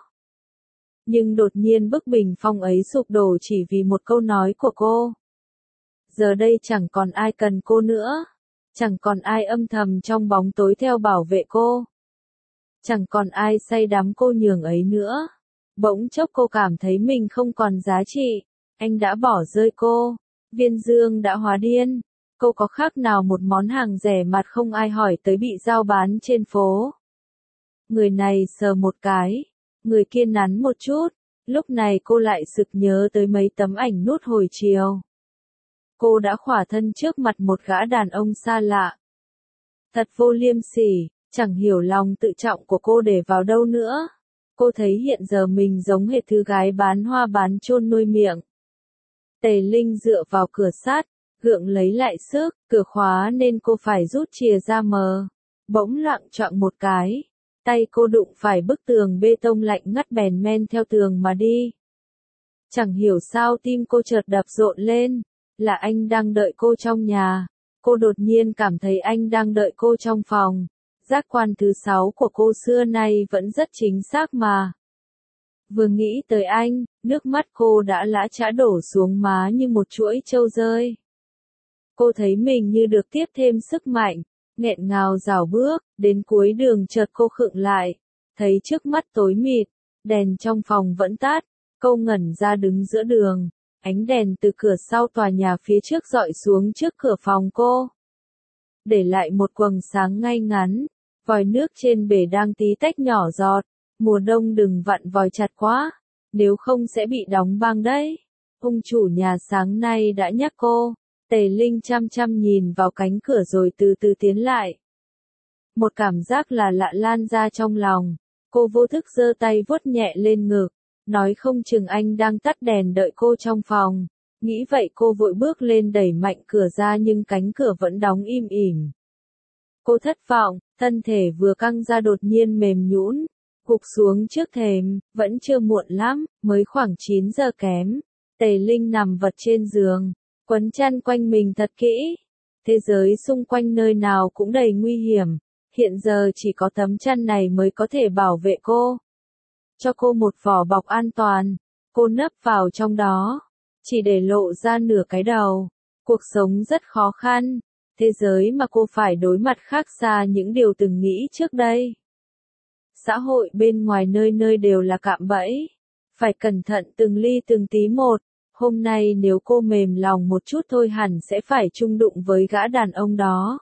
[SPEAKER 1] Nhưng đột nhiên bức bình phong ấy sụp đổ chỉ vì một câu nói của cô. Giờ đây chẳng còn ai cần cô nữa. Chẳng còn ai âm thầm trong bóng tối theo bảo vệ cô. Chẳng còn ai say đắm cô nhường ấy nữa. Bỗng chốc cô cảm thấy mình không còn giá trị. Anh đã bỏ rơi cô. Viên Dương đã hóa điên. Cô có khác nào một món hàng rẻ mạt không ai hỏi tới bị giao bán trên phố. Người này sờ một cái. Người kia nắn một chút. Lúc này cô lại sực nhớ tới mấy tấm ảnh nút hồi chiều. Cô đã khỏa thân trước mặt một gã đàn ông xa lạ. Thật vô liêm sỉ, chẳng hiểu lòng tự trọng của cô để vào đâu nữa. Cô thấy hiện giờ mình giống hệt thứ gái bán hoa bán chôn nuôi miệng. Tề Linh dựa vào cửa sắt, gượng lấy lại sức, cửa khóa nên cô phải rút chìa ra mờ. Bỗng loạng choạng một cái, tay cô đụng phải bức tường bê tông lạnh ngắt bèn men theo tường mà đi. Chẳng hiểu sao tim cô chợt đập rộn lên, là anh đang đợi cô trong nhà. Cô đột nhiên cảm thấy anh đang đợi cô trong phòng. Giác quan thứ sáu của cô xưa nay vẫn rất chính xác mà. Vừa nghĩ tới anh, nước mắt cô đã lã chã đổ xuống má như một chuỗi trâu rơi. Cô thấy mình như được tiếp thêm sức mạnh, nghẹn ngào rảo bước, đến cuối đường chợt cô khựng lại, thấy trước mắt tối mịt, đèn trong phòng vẫn tắt, cô ngẩn ra đứng giữa đường, ánh đèn từ cửa sau tòa nhà phía trước dọi xuống trước cửa phòng cô. Để lại một quầng sáng ngay ngắn, vòi nước trên bể đang tí tách nhỏ giọt, mùa đông đừng vặn vòi chặt quá, nếu không sẽ bị đóng băng đấy. Ông chủ nhà sáng nay đã nhắc cô. Tề Linh chăm chăm nhìn vào cánh cửa rồi từ từ tiến lại. Một cảm giác là lạ lan ra trong lòng, cô vô thức giơ tay vuốt nhẹ lên ngực, nói không chừng anh đang tắt đèn đợi cô trong phòng. Nghĩ vậy cô vội bước lên đẩy mạnh cửa ra nhưng cánh cửa vẫn đóng im ỉm. Cô thất vọng, thân thể vừa căng ra đột nhiên mềm nhũn, gục xuống trước thềm, vẫn chưa muộn lắm, mới khoảng chín giờ kém. Tề Linh nằm vật trên giường, quấn chăn quanh mình thật kỹ. Thế giới xung quanh nơi nào cũng đầy nguy hiểm, hiện giờ chỉ có tấm chăn này mới có thể bảo vệ cô. Cho cô một vỏ bọc an toàn, cô nấp vào trong đó, chỉ để lộ ra nửa cái đầu. Cuộc sống rất khó khăn, thế giới mà cô phải đối mặt khác xa những điều từng nghĩ trước đây. Xã hội bên ngoài nơi nơi đều là cạm bẫy, phải cẩn thận từng ly từng tí một. Hôm nay nếu cô mềm lòng một chút thôi hẳn sẽ phải chung đụng với gã đàn ông đó.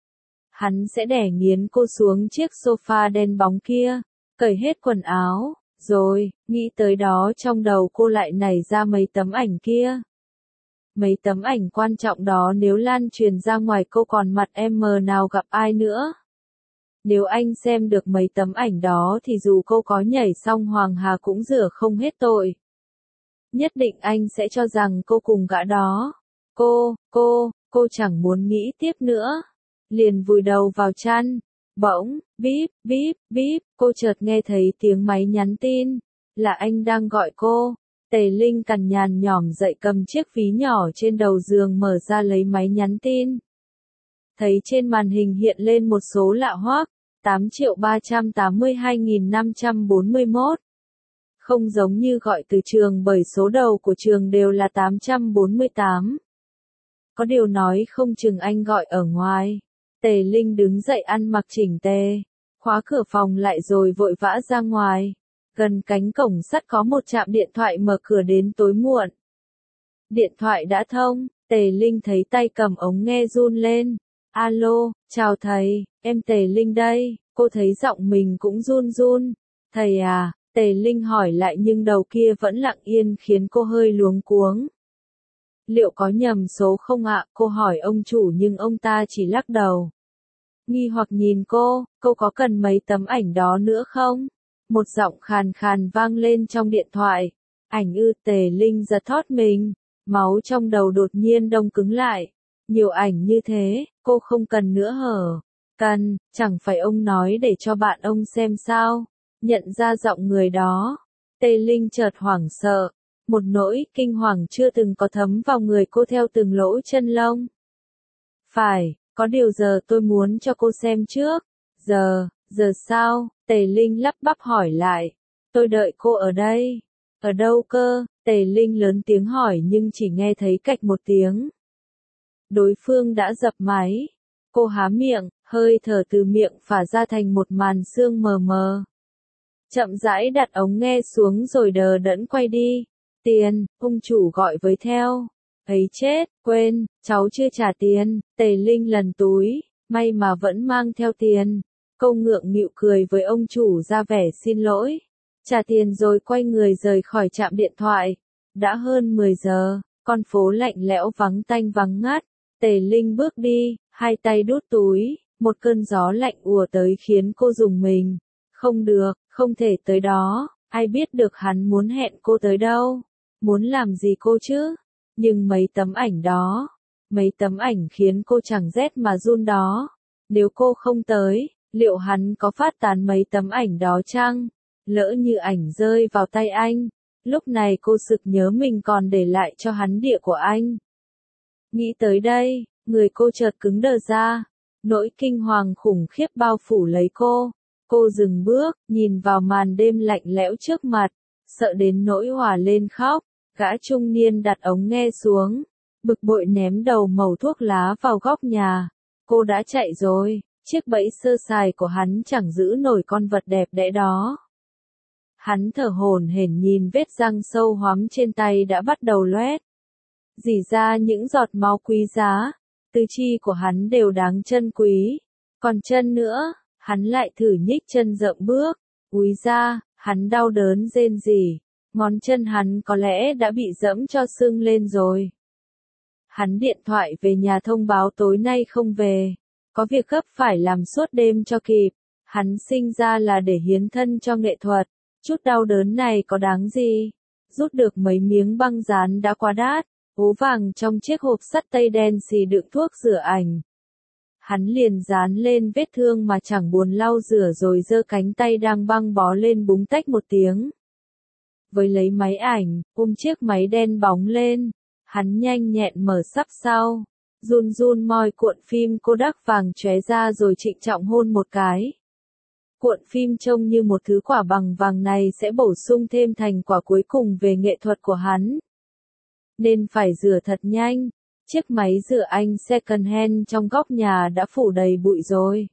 [SPEAKER 1] Hắn sẽ đè nghiến cô xuống chiếc sofa đen bóng kia, cởi hết quần áo, rồi, nghĩ tới đó trong đầu cô lại nảy ra mấy tấm ảnh kia. Mấy tấm ảnh quan trọng đó nếu lan truyền ra ngoài cô còn mặt em mờ nào gặp ai nữa. Nếu anh xem được mấy tấm ảnh đó thì dù cô có nhảy xong Hoàng Hà cũng rửa không hết tội. Nhất định anh sẽ cho rằng cô cùng gã đó. Cô, cô, cô chẳng muốn nghĩ tiếp nữa. Liền vùi đầu vào chăn. Bỗng, bíp, bíp, bíp, cô chợt nghe thấy tiếng máy nhắn tin. Là anh đang gọi cô. Tề Linh cằn nhằn nhỏm dậy cầm chiếc ví nhỏ trên đầu giường mở ra lấy máy nhắn tin. Thấy trên màn hình hiện lên một số lạ hoắc, tám triệu ba trăm tám mươi hai nghìn năm trăm bốn mươi mốt. Không giống như gọi từ trường bởi số đầu của trường đều là tám trăm bốn mươi tám. Có điều nói không chừng anh gọi ở ngoài. Tề Linh đứng dậy ăn mặc chỉnh tề, khóa cửa phòng lại rồi vội vã ra ngoài. Gần cánh cổng sắt có một trạm điện thoại mở cửa đến tối muộn. Điện thoại đã thông, Tề Linh thấy tay cầm ống nghe run lên. Alo, chào thầy, em Tề Linh đây. Cô thấy giọng mình cũng run run. Thầy à? Tề Linh hỏi lại nhưng đầu kia vẫn lặng yên khiến cô hơi luống cuống. Liệu có nhầm số không ạ? Cô hỏi ông chủ nhưng ông ta chỉ lắc đầu. Nghi hoặc nhìn cô, cô có cần mấy tấm ảnh đó nữa không? Một giọng khàn khàn vang lên trong điện thoại. Ảnh ư? Tề Linh giật thót mình, máu trong đầu đột nhiên đông cứng lại. Nhiều ảnh như thế, cô không cần nữa hở. Cần, chẳng phải ông nói để cho bạn ông xem sao? Nhận ra giọng người đó, Tề Linh chợt hoảng sợ, một nỗi kinh hoàng chưa từng có thấm vào người cô theo từng lỗ chân lông. Phải, có điều giờ tôi muốn cho cô xem trước. Giờ, giờ sao? Tề Linh lắp bắp hỏi lại. Tôi đợi cô ở đây. Ở đâu cơ? Tề Linh lớn tiếng hỏi nhưng chỉ nghe thấy cạch một tiếng. Đối phương đã dập máy. Cô há miệng, hơi thở từ miệng phả ra thành một màn sương mờ mờ. Chậm rãi đặt ống nghe xuống rồi đờ đẫn quay đi. Tiền, ông chủ gọi với theo. Ấy chết, quên, cháu chưa trả tiền. Tề Linh lần túi, may mà vẫn mang theo tiền. Cô ngượng nghịu cười với ông chủ ra vẻ xin lỗi. Trả tiền rồi quay người rời khỏi trạm điện thoại. Đã hơn mười giờ, con phố lạnh lẽo vắng tanh vắng ngắt. Tề Linh bước đi, hai tay đút túi, một cơn gió lạnh ùa tới khiến cô rùng mình. Không được, không thể tới đó, ai biết được hắn muốn hẹn cô tới đâu, muốn làm gì cô chứ? Nhưng mấy tấm ảnh đó, mấy tấm ảnh khiến cô chẳng rét mà run đó. Nếu cô không tới, liệu hắn có phát tán mấy tấm ảnh đó chăng? Lỡ như ảnh rơi vào tay anh, lúc này cô sực nhớ mình còn để lại cho hắn địa của anh. Nghĩ tới đây, người cô chợt cứng đờ ra, nỗi kinh hoàng khủng khiếp bao phủ lấy cô. Cô dừng bước, nhìn vào màn đêm lạnh lẽo trước mặt, sợ đến nỗi òa lên khóc. Gã trung niên đặt ống nghe xuống, bực bội ném đầu mẩu thuốc lá vào góc nhà. Cô đã chạy rồi, chiếc bẫy sơ sài của hắn chẳng giữ nổi con vật đẹp đẽ đó. Hắn thở hổn hển nhìn vết răng sâu hoắm trên tay đã bắt đầu loét. Rỉ ra những giọt máu quý giá, tứ chi của hắn đều đáng trân quý. Còn chân nữa, hắn lại thử nhích chân rộng bước, úi ra, hắn đau đớn rên rỉ. Ngón chân hắn có lẽ đã bị dẫm cho sưng lên rồi. Hắn điện thoại về nhà thông báo tối nay không về, có việc gấp phải làm suốt đêm cho kịp. Hắn sinh ra là để hiến thân cho nghệ thuật, chút đau đớn này có đáng gì? Rút được mấy miếng băng dán đã quá đắt, ố vàng trong chiếc hộp sắt tây đen xì đựng thuốc rửa ảnh. Hắn liền dán lên vết thương mà chẳng buồn lau rửa rồi giơ cánh tay đang băng bó lên búng tách một tiếng. Với lấy máy ảnh, ôm chiếc máy đen bóng lên, hắn nhanh nhẹn mở sắp sau, run run moi cuộn phim Kodak vàng chóe ra rồi trịnh trọng hôn một cái. Cuộn phim trông như một thứ quả bằng vàng này sẽ bổ sung thêm thành quả cuối cùng về nghệ thuật của hắn. Nên phải rửa thật nhanh, chiếc máy rửa anh second hand trong góc nhà đã phủ đầy bụi rồi.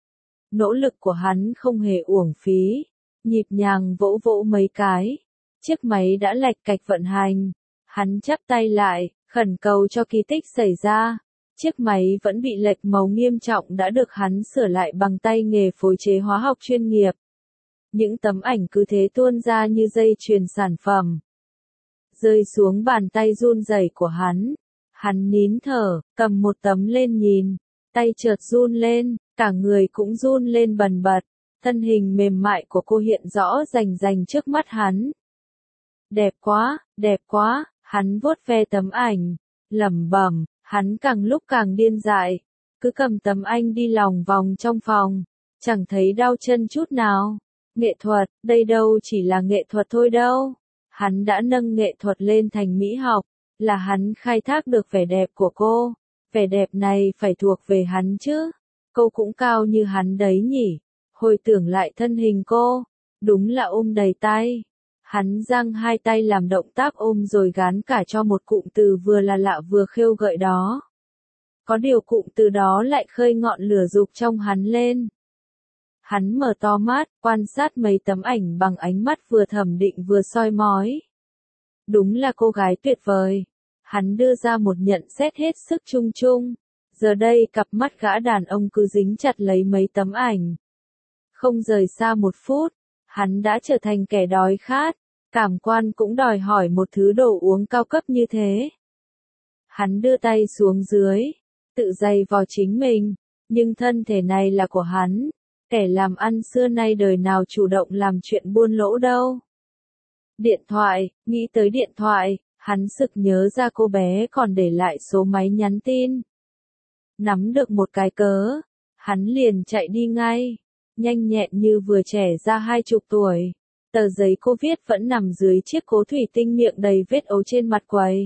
[SPEAKER 1] Nỗ lực của hắn không hề uổng phí, nhịp nhàng vỗ vỗ mấy cái. Chiếc máy đã lạch cạch vận hành, hắn chắp tay lại, khẩn cầu cho kỳ tích xảy ra. Chiếc máy vẫn bị lệch màu nghiêm trọng đã được hắn sửa lại bằng tay nghề phối chế hóa học chuyên nghiệp. Những tấm ảnh cứ thế tuôn ra như dây chuyền sản phẩm. Rơi xuống bàn tay run rẩy của hắn. Hắn nín thở, cầm một tấm lên nhìn. Tay chợt run lên, cả người cũng run lên bần bật. Thân hình mềm mại của cô hiện rõ rành rành trước mắt hắn. Đẹp quá, đẹp quá, hắn vuốt ve tấm ảnh, lẩm bẩm, hắn càng lúc càng điên dại, cứ cầm tấm ảnh đi lòng vòng trong phòng, chẳng thấy đau chân chút nào. Nghệ thuật, đây đâu chỉ là nghệ thuật thôi đâu. Hắn đã nâng nghệ thuật lên thành mỹ học, là hắn khai thác được vẻ đẹp của cô. Vẻ đẹp này phải thuộc về hắn chứ. Cô cũng cao như hắn đấy nhỉ. Hồi tưởng lại thân hình cô, đúng là ôm đầy tay. Hắn giang hai tay làm động tác ôm rồi gán cả cho một cụm từ vừa là lạ vừa khêu gợi đó. Có điều cụm từ đó lại khơi ngọn lửa dục trong hắn lên. Hắn mở to mắt, quan sát mấy tấm ảnh bằng ánh mắt vừa thẩm định vừa soi mói. Đúng là cô gái tuyệt vời. Hắn đưa ra một nhận xét hết sức chung chung. Giờ đây cặp mắt gã đàn ông cứ dính chặt lấy mấy tấm ảnh. Không rời xa một phút, hắn đã trở thành kẻ đói khát. Cảm quan cũng đòi hỏi một thứ đồ uống cao cấp như thế. Hắn đưa tay xuống dưới, tự giày vò chính mình, nhưng thân thể này là của hắn, kẻ làm ăn xưa nay đời nào chủ động làm chuyện buôn lỗ đâu. Điện thoại, nghĩ tới điện thoại, hắn sực nhớ ra cô bé còn để lại số máy nhắn tin. Nắm được một cái cớ, Hắn liền chạy đi ngay, nhanh nhẹn như vừa trẻ ra hai chục tuổi. Tờ giấy cô viết vẫn nằm dưới chiếc cố thủy tinh miệng đầy vết ấu trên mặt quầy.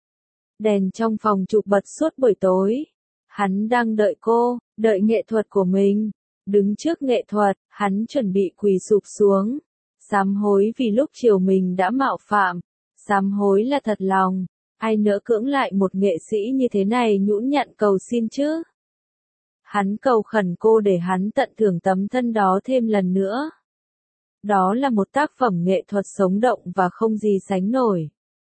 [SPEAKER 1] Đèn trong phòng chụp bật suốt buổi tối. Hắn đang đợi cô, đợi nghệ thuật của mình. Đứng trước nghệ thuật, hắn chuẩn bị quỳ sụp xuống. Sám hối vì lúc chiều mình đã mạo phạm. Sám hối là thật lòng. Ai nỡ cưỡng lại một nghệ sĩ như thế này nhũn nhặn cầu xin chứ? Hắn cầu khẩn cô để hắn tận thưởng tấm thân đó thêm lần nữa. Đó là một tác phẩm nghệ thuật sống động và không gì sánh nổi.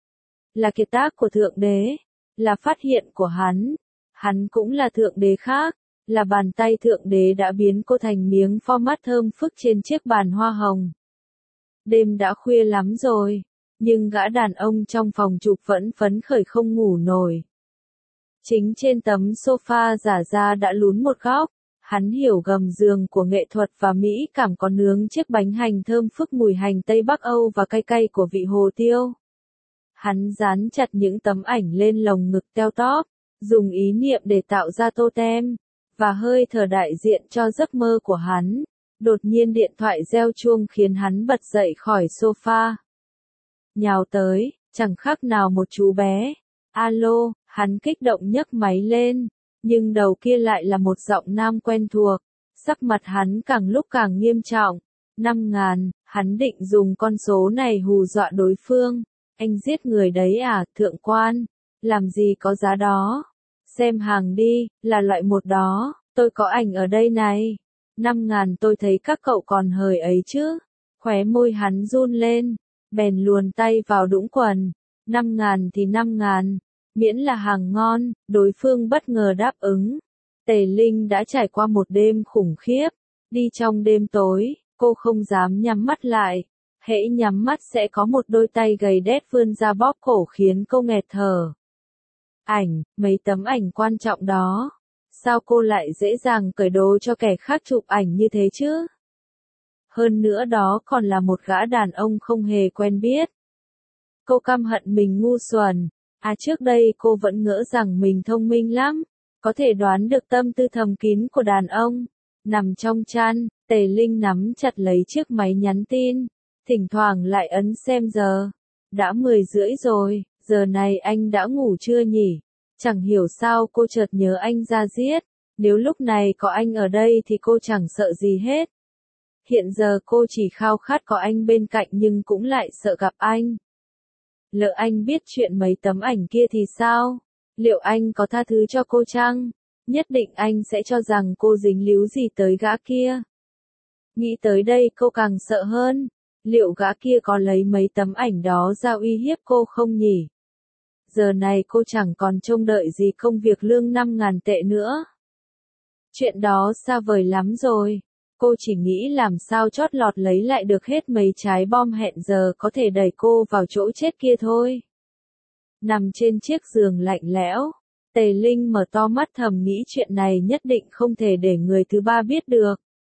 [SPEAKER 1] Là kiệt tác của Thượng Đế, là phát hiện của hắn. Hắn cũng là Thượng Đế khác, là bàn tay Thượng Đế đã biến cô thành miếng format thơm phức trên chiếc bàn hoa hồng. Đêm đã khuya lắm rồi, nhưng gã đàn ông trong phòng chụp vẫn phấn khởi không ngủ nổi. Chính trên tấm sofa giả ra đã lún một góc. Hắn hiểu gầm giường của nghệ thuật và mỹ cảm có nướng chiếc bánh hành thơm phức mùi hành Tây Bắc Âu và cay cay của vị hồ tiêu. Hắn dán chặt những tấm ảnh lên lồng ngực teo tóp, dùng ý niệm để tạo ra totem, và hơi thở đại diện cho giấc mơ của hắn. Đột nhiên điện thoại reo chuông khiến hắn bật dậy khỏi sofa. Nhào tới, chẳng khác nào một chú bé. Alo, hắn kích động nhấc máy lên. Nhưng đầu kia lại là một giọng nam quen thuộc, sắc mặt hắn càng lúc càng nghiêm trọng. Năm ngàn, hắn định dùng con số này hù dọa đối phương. Anh giết người đấy à, thượng quan, làm gì có giá đó. Xem hàng đi, là loại một đó, tôi có ảnh ở đây này. Năm ngàn tôi thấy các cậu còn hời ấy chứ. Khóe môi hắn run lên, bèn luồn tay vào đũng quần. Năm ngàn thì năm ngàn. Miễn là hàng ngon, đối phương bất ngờ đáp ứng. Tề Linh đã trải qua một đêm khủng khiếp. Đi trong đêm tối, cô không dám nhắm mắt lại. Hễ nhắm mắt sẽ có một đôi tay gầy đét vươn ra bóp cổ khiến cô nghẹt thở. Ảnh, mấy tấm ảnh quan trọng đó. Sao cô lại dễ dàng cởi đồ cho kẻ khác chụp ảnh như thế chứ? Hơn nữa đó còn là một gã đàn ông không hề quen biết. Cô căm hận mình ngu xuẩn. À trước đây cô vẫn ngỡ rằng mình thông minh lắm, có thể đoán được tâm tư thầm kín của đàn ông. Nằm trong chăn, Tề Linh nắm chặt lấy chiếc máy nhắn tin, thỉnh thoảng lại ấn xem giờ. Đã mười rưỡi rồi, giờ này anh đã ngủ chưa nhỉ? Chẳng hiểu sao cô chợt nhớ anh ra giết, nếu lúc này có anh ở đây thì cô chẳng sợ gì hết. Hiện giờ cô chỉ khao khát có anh bên cạnh nhưng cũng lại sợ gặp anh. Lỡ anh biết chuyện mấy tấm ảnh kia thì sao? Liệu anh có tha thứ cho cô chăng? Nhất định anh sẽ cho rằng cô dính líu gì tới gã kia. Nghĩ tới đây cô càng sợ hơn. Liệu gã kia có lấy mấy tấm ảnh đó ra uy hiếp cô không nhỉ? Giờ này cô chẳng còn trông đợi gì công việc lương năm ngàn tệ nữa. Chuyện đó xa vời lắm rồi. Cô chỉ nghĩ làm sao chót lọt lấy lại được hết mấy trái bom hẹn giờ có thể đẩy cô vào chỗ chết kia thôi. Nằm trên chiếc giường lạnh lẽo, Tề Linh mở to mắt thầm nghĩ chuyện này nhất định không thể để người thứ ba biết được.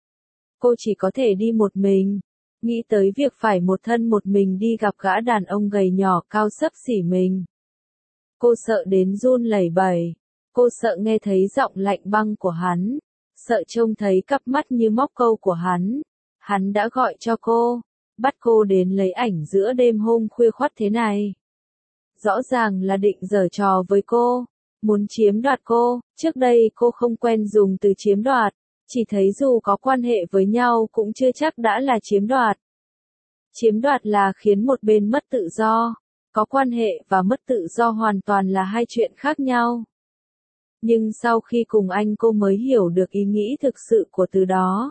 [SPEAKER 1] Cô chỉ có thể đi một mình. Nghĩ tới việc phải một thân một mình đi gặp gã đàn ông gầy nhỏ cao xấp xỉ mình. Cô sợ đến run lẩy bẩy. Cô sợ nghe thấy giọng lạnh băng của hắn. Sợ trông thấy cặp mắt như móc câu của hắn. Hắn đã gọi cho cô, bắt cô đến lấy ảnh giữa đêm hôm khuya khoắt thế này. Rõ ràng là định giở trò với cô, muốn chiếm đoạt cô. Trước đây cô không quen dùng từ chiếm đoạt, chỉ thấy dù có quan hệ với nhau cũng chưa chắc đã là chiếm đoạt. Chiếm đoạt là khiến một bên mất tự do, có quan hệ và mất tự do hoàn toàn là hai chuyện khác nhau. Nhưng sau khi cùng anh cô mới hiểu được ý nghĩ thực sự của từ đó.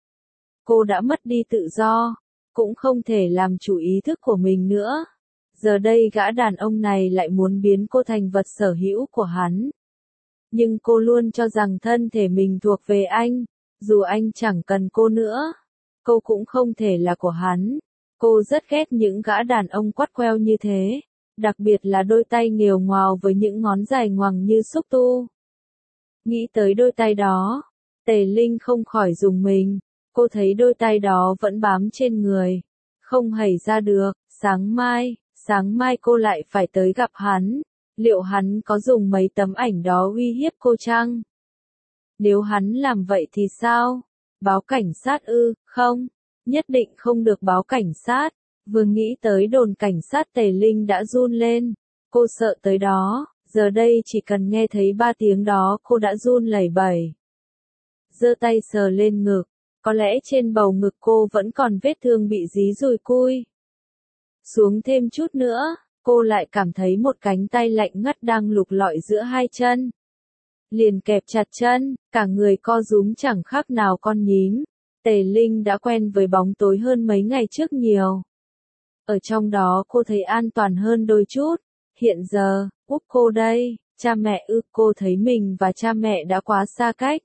[SPEAKER 1] Cô đã mất đi tự do, cũng không thể làm chủ ý thức của mình nữa. Giờ đây gã đàn ông này lại muốn biến cô thành vật sở hữu của hắn. Nhưng cô luôn cho rằng thân thể mình thuộc về anh, dù anh chẳng cần cô nữa. Cô cũng không thể là của hắn. Cô rất ghét những gã đàn ông quắt queo như thế, đặc biệt là đôi tay nghều ngoào với những ngón dài ngoằng như xúc tu. Nghĩ tới đôi tay đó, Tề Linh không khỏi rùng mình. Cô thấy đôi tay đó vẫn bám trên người, không hẩy ra được. Sáng mai, sáng mai cô lại phải tới gặp hắn. Liệu hắn có dùng mấy tấm ảnh đó uy hiếp cô chăng? Nếu hắn làm vậy thì sao? Báo cảnh sát ư? Không, nhất định không được báo cảnh sát. Vừa nghĩ tới đồn cảnh sát Tề Linh đã run lên. Cô sợ tới đó, giờ đây chỉ cần nghe thấy ba tiếng đó cô đã run lẩy bẩy. Giơ tay sờ lên ngực, có lẽ trên bầu ngực cô vẫn còn vết thương bị dí dùi cui. Xuống thêm chút nữa, cô lại cảm thấy một cánh tay lạnh ngắt đang lục lọi giữa hai chân. Liền kẹp chặt chân, cả người co rúm chẳng khác nào con nhím. Tề Linh đã quen với bóng tối hơn mấy ngày trước nhiều. Ở trong đó cô thấy an toàn hơn đôi chút. Hiện giờ, úp cô đây, cha mẹ ư, cô thấy mình và cha mẹ đã quá xa cách.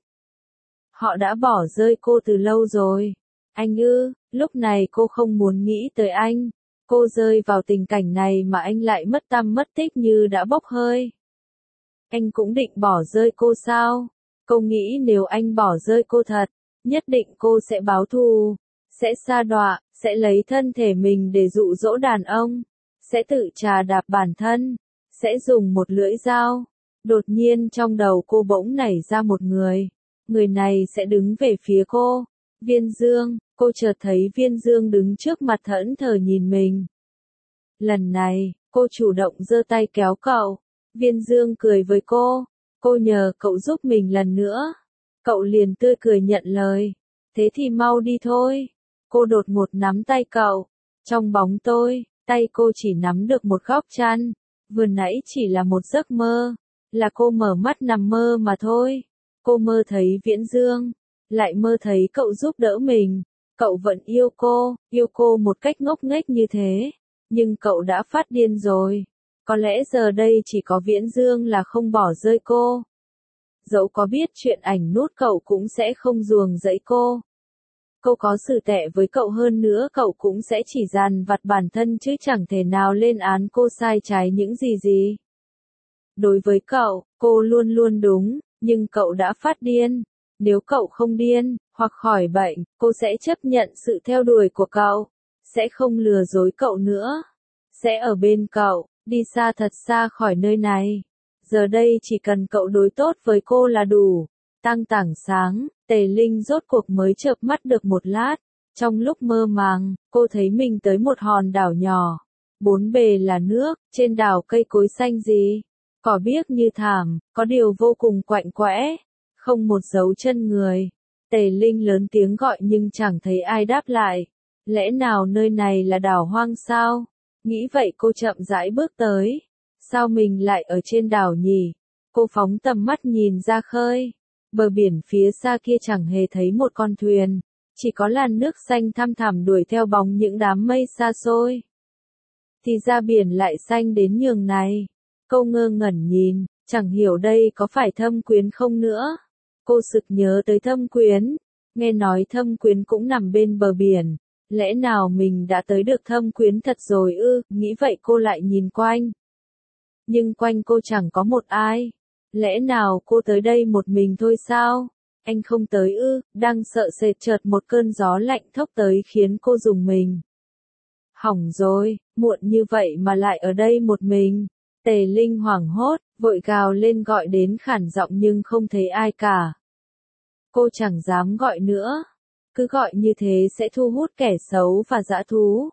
[SPEAKER 1] Họ đã bỏ rơi cô từ lâu rồi. Anh ư, lúc này cô không muốn nghĩ tới anh. Cô rơi vào tình cảnh này mà anh lại mất tăm mất tích như đã bốc hơi. Anh cũng định bỏ rơi cô sao? Cô nghĩ nếu anh bỏ rơi cô thật, nhất định cô sẽ báo thù, sẽ sa đọa, sẽ lấy thân thể mình để dụ dỗ đàn ông, sẽ tự trà đạp bản thân, sẽ dùng một lưỡi dao. Đột nhiên trong đầu cô bỗng nảy ra một người. Người này sẽ đứng về phía cô. Viên Dương, cô chợt thấy Viên Dương đứng trước mặt thẫn thờ nhìn mình. Lần này, cô chủ động giơ tay kéo cậu. Viên Dương cười với cô. Cô nhờ cậu giúp mình lần nữa. Cậu liền tươi cười nhận lời. Thế thì mau đi thôi. Cô đột ngột nắm tay cậu. Trong bóng tôi, tay cô chỉ nắm được một góc chăn. Vừa nãy chỉ là một giấc mơ. Là cô mở mắt nằm mơ mà thôi. Cô mơ thấy Viễn Dương. Lại mơ thấy cậu giúp đỡ mình. Cậu vẫn yêu cô, yêu cô một cách ngốc nghếch như thế. Nhưng cậu đã phát điên rồi. Có lẽ giờ đây chỉ có Viễn Dương là không bỏ rơi cô. Dẫu có biết chuyện ảnh nút cậu cũng sẽ không ruồng rẫy cô. Cô có xử tệ với cậu hơn nữa cậu cũng sẽ chỉ dằn vặt bản thân chứ chẳng thể nào lên án cô sai trái những gì gì. Đối với cậu, cô luôn luôn đúng, nhưng cậu đã phát điên. Nếu cậu không điên, hoặc khỏi bệnh, cô sẽ chấp nhận sự theo đuổi của cậu. Sẽ không lừa dối cậu nữa. Sẽ ở bên cậu, đi xa thật xa khỏi nơi này. Giờ đây chỉ cần cậu đối tốt với cô là đủ. Tăng tảng sáng, Tề Linh rốt cuộc mới chợp mắt được một lát. Trong lúc mơ màng, cô thấy mình tới một hòn đảo nhỏ. Bốn bề là nước, trên đảo cây cối xanh gì. Cỏ biếc như thảm, có điều vô cùng quạnh quẽ. Không một dấu chân người. Tề Linh lớn tiếng gọi nhưng chẳng thấy ai đáp lại. Lẽ nào nơi này là đảo hoang sao? Nghĩ vậy cô chậm rãi bước tới. Sao mình lại ở trên đảo nhỉ? Cô phóng tầm mắt nhìn ra khơi. Bờ biển phía xa kia chẳng hề thấy một con thuyền. Chỉ có làn nước xanh thăm thẳm đuổi theo bóng những đám mây xa xôi. Thì ra biển lại xanh đến nhường này. Cô ngơ ngẩn nhìn, chẳng hiểu đây có phải Thâm Quyến không nữa. Cô sực nhớ tới Thâm Quyến. Nghe nói Thâm Quyến cũng nằm bên bờ biển. Lẽ nào mình đã tới được Thâm Quyến thật rồi ư? Nghĩ vậy cô lại nhìn quanh. Nhưng quanh cô chẳng có một ai. Lẽ nào cô tới đây một mình thôi sao? Anh không tới ư? Đang sợ sệt chợt một cơn gió lạnh thốc tới khiến cô rùng mình. Hỏng rồi, muộn như vậy mà lại ở đây một mình. Tề Linh hoảng hốt, vội gào lên gọi đến khản giọng nhưng không thấy ai cả. Cô chẳng dám gọi nữa. Cứ gọi như thế sẽ thu hút kẻ xấu và dã thú.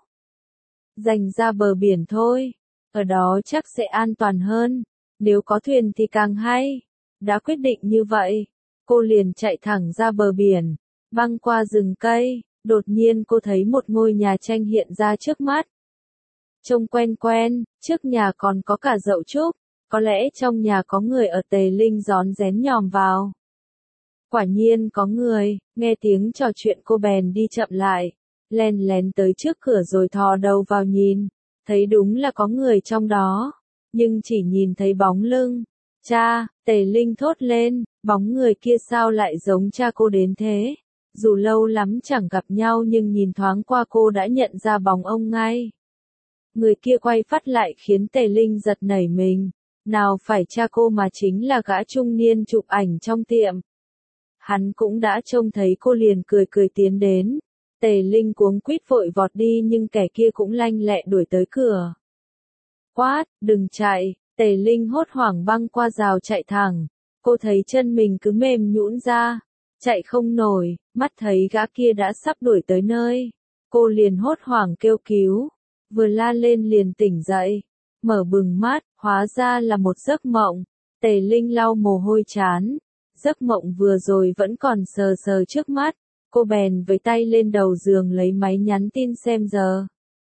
[SPEAKER 1] Dành ra bờ biển thôi. Ở đó chắc sẽ an toàn hơn. Nếu có thuyền thì càng hay. Đã quyết định như vậy. Cô liền chạy thẳng ra bờ biển. Băng qua rừng cây. Đột nhiên cô thấy một ngôi nhà tranh hiện ra trước mắt. Trông quen quen, trước nhà còn có cả dậu trúc. Có lẽ trong nhà có người ở. Tề Linh rón rén nhòm vào. Quả nhiên có người, nghe tiếng trò chuyện cô bèn đi chậm lại. Len lén tới trước cửa rồi thò đầu vào nhìn. Thấy đúng là có người trong đó. Nhưng chỉ nhìn thấy bóng lưng. Cha, Tề Linh thốt lên, bóng người kia sao lại giống cha cô đến thế? Dù lâu lắm chẳng gặp nhau nhưng nhìn thoáng qua cô đã nhận ra bóng ông ngay. Người kia quay phát lại khiến Tề Linh giật nảy mình. Nào phải cha cô mà chính là gã trung niên chụp ảnh trong tiệm. Hắn cũng đã trông thấy cô liền cười cười tiến đến. Tề Linh cuống quýt vội vọt đi nhưng kẻ kia cũng lanh lẹ đuổi tới cửa. Quát, đừng chạy, Tề Linh hốt hoảng băng qua rào chạy thẳng. Cô thấy chân mình cứ mềm nhũn ra, chạy không nổi, mắt thấy gã kia đã sắp đuổi tới nơi. Cô liền hốt hoảng kêu cứu, vừa la lên liền tỉnh dậy, mở bừng mắt, hóa ra là một giấc mộng. Tề Linh lau mồ hôi chán, giấc mộng vừa rồi vẫn còn sờ sờ trước mắt, cô bèn với tay lên đầu giường lấy máy nhắn tin xem giờ.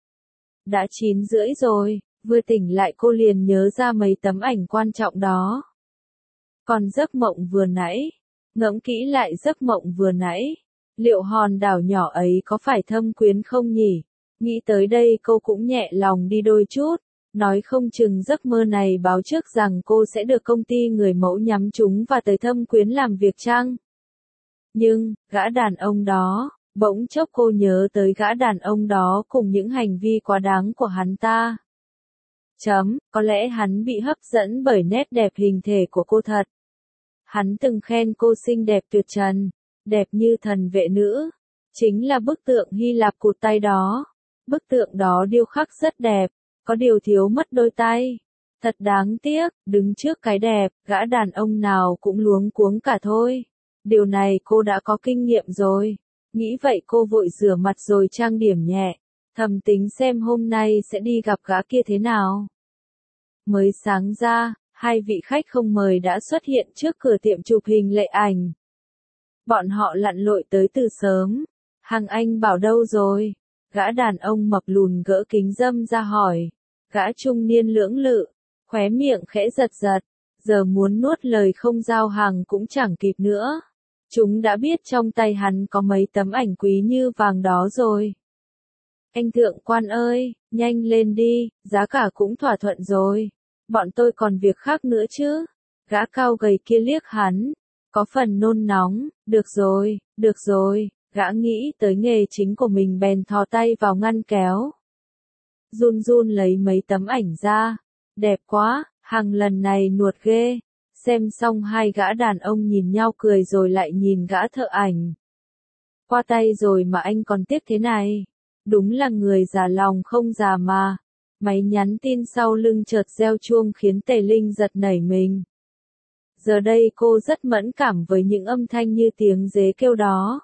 [SPEAKER 1] Đã chín rưỡi rồi, vừa tỉnh lại cô liền nhớ ra mấy tấm ảnh quan trọng đó. Còn giấc mộng vừa nãy, ngẫm kỹ lại giấc mộng vừa nãy, liệu hòn đảo nhỏ ấy có phải thâm quyến không nhỉ? Nghĩ tới đây cô cũng nhẹ lòng đi đôi chút, nói không chừng giấc mơ này báo trước rằng cô sẽ được công ty người mẫu nhắm trúng và tới thâm quyến làm việc chăng? Nhưng, gã đàn ông đó, bỗng chốc cô nhớ tới gã đàn ông đó cùng những hành vi quá đáng của hắn ta. Chấm, có lẽ hắn bị hấp dẫn bởi nét đẹp hình thể của cô thật. Hắn từng khen cô xinh đẹp tuyệt trần, đẹp như thần vệ nữ. Chính là bức tượng Hy Lạp cụt tay đó. Bức tượng đó điêu khắc rất đẹp, có điều thiếu mất đôi tay. Thật đáng tiếc, đứng trước cái đẹp, gã đàn ông nào cũng luống cuống cả thôi. Điều này cô đã có kinh nghiệm rồi. Nghĩ vậy cô vội rửa mặt rồi trang điểm nhẹ, thầm tính xem hôm nay sẽ đi gặp gã kia thế nào. Mới sáng ra, hai vị khách không mời đã xuất hiện trước cửa tiệm chụp hình Lệ Ảnh. Bọn họ lặn lội tới từ sớm. Hằng Anh bảo đâu rồi? Gã đàn ông mập lùn gỡ kính râm ra hỏi. Gã trung niên lưỡng lự, khóe miệng khẽ giật giật, giờ muốn nuốt lời không giao hàng cũng chẳng kịp nữa. Chúng đã biết trong tay hắn có mấy tấm ảnh quý như vàng đó rồi. Anh thượng quan ơi, nhanh lên đi, giá cả cũng thỏa thuận rồi. Bọn tôi còn việc khác nữa chứ. Gã cao gầy kia liếc hắn, có phần nôn nóng, được rồi, được rồi, gã nghĩ tới nghề chính của mình bèn thò tay vào ngăn kéo. Run run lấy mấy tấm ảnh ra, đẹp quá, Hằng lần này nuột ghê. Xem xong hai gã đàn ông nhìn nhau cười rồi lại nhìn gã thợ ảnh. Qua tay rồi mà anh còn tiếc thế này. Đúng là người già lòng không già mà. Máy nhắn tin sau lưng chợt reo chuông khiến Tề Linh giật nảy mình. Giờ đây cô rất mẫn cảm với những âm thanh như tiếng dế kêu đó.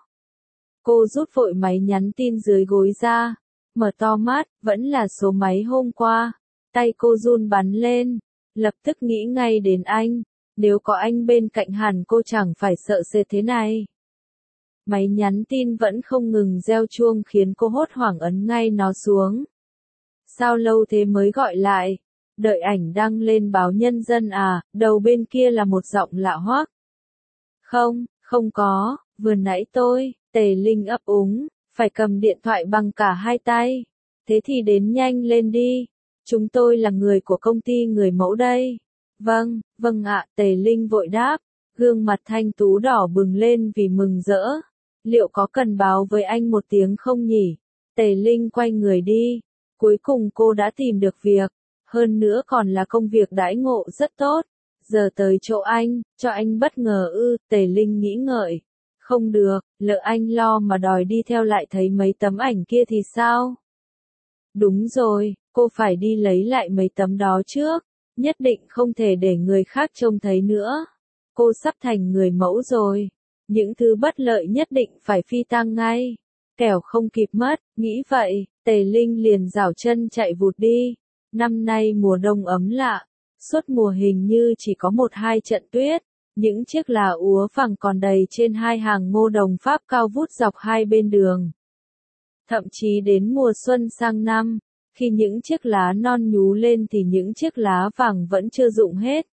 [SPEAKER 1] Cô rút vội máy nhắn tin dưới gối ra, mở to mắt, vẫn là số máy hôm qua. Tay cô run bắn lên, lập tức nghĩ ngay đến anh. Nếu có anh bên cạnh hẳn cô chẳng phải sợ sệt thế này. Máy nhắn tin vẫn không ngừng reo chuông khiến cô hốt hoảng ấn ngay nó xuống. Sao lâu thế mới gọi lại? Đợi ảnh đăng lên báo Nhân dân à? Đầu bên kia là một giọng lạ hoắc. Không, không có, vừa nãy tôi, Tề Linh ấp úng, phải cầm điện thoại bằng cả hai tay. Thế thì đến nhanh lên đi. Chúng tôi là người của công ty người mẫu đây. Vâng, vâng ạ, Tề Linh vội đáp, gương mặt thanh tú đỏ bừng lên vì mừng rỡ. Liệu có cần báo với anh một tiếng không nhỉ? Tề Linh quay người đi. Cuối cùng cô đã tìm được việc, hơn nữa còn là công việc đãi ngộ rất tốt. Giờ tới chỗ anh, cho anh bất ngờ ư, Tề Linh nghĩ ngợi. Không được, lỡ anh lo mà đòi đi theo lại thấy mấy tấm ảnh kia thì sao? Đúng rồi, cô phải đi lấy lại mấy tấm đó trước. Nhất định không thể để người khác trông thấy nữa. Cô sắp thành người mẫu rồi. Những thứ bất lợi nhất định phải phi tang ngay. Kẻo không kịp mất, nghĩ vậy, Tề Linh liền giảo chân chạy vụt đi. Năm nay mùa đông ấm lạ. Suốt mùa hình như chỉ có một hai trận tuyết. Những chiếc là úa vàng còn đầy trên hai hàng ngô đồng Pháp cao vút dọc hai bên đường. Thậm chí đến mùa xuân sang năm, khi những chiếc lá non nhú lên thì những chiếc lá vàng vẫn chưa rụng hết.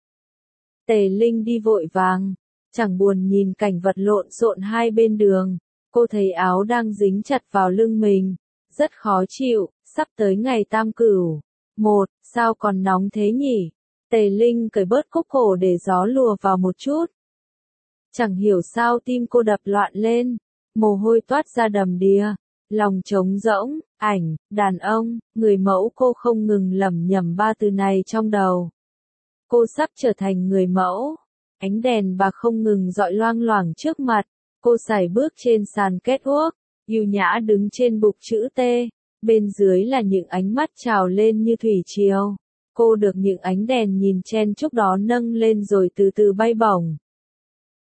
[SPEAKER 1] Tề Linh đi vội vàng, chẳng buồn nhìn cảnh vật lộn xộn hai bên đường. Cô thấy áo đang dính chặt vào lưng mình, rất khó chịu, sắp tới ngày tam cửu. Một, sao còn nóng thế nhỉ? Tề Linh cởi bớt cúc cổ để gió lùa vào một chút. Chẳng hiểu sao tim cô đập loạn lên, mồ hôi toát ra đầm đìa. Lòng trống rỗng, ảnh, đàn ông, người mẫu cô không ngừng lẩm nhẩm ba từ này trong đầu. Cô sắp trở thành người mẫu. Ánh đèn bạc không ngừng dọi loang loảng trước mặt. Cô sải bước trên sàn catwalk, yêu nhã đứng trên bục chữ T. Bên dưới là những ánh mắt trào lên như thủy triều. Cô được những ánh đèn nhìn chen chúc đó nâng lên rồi từ từ bay bổng.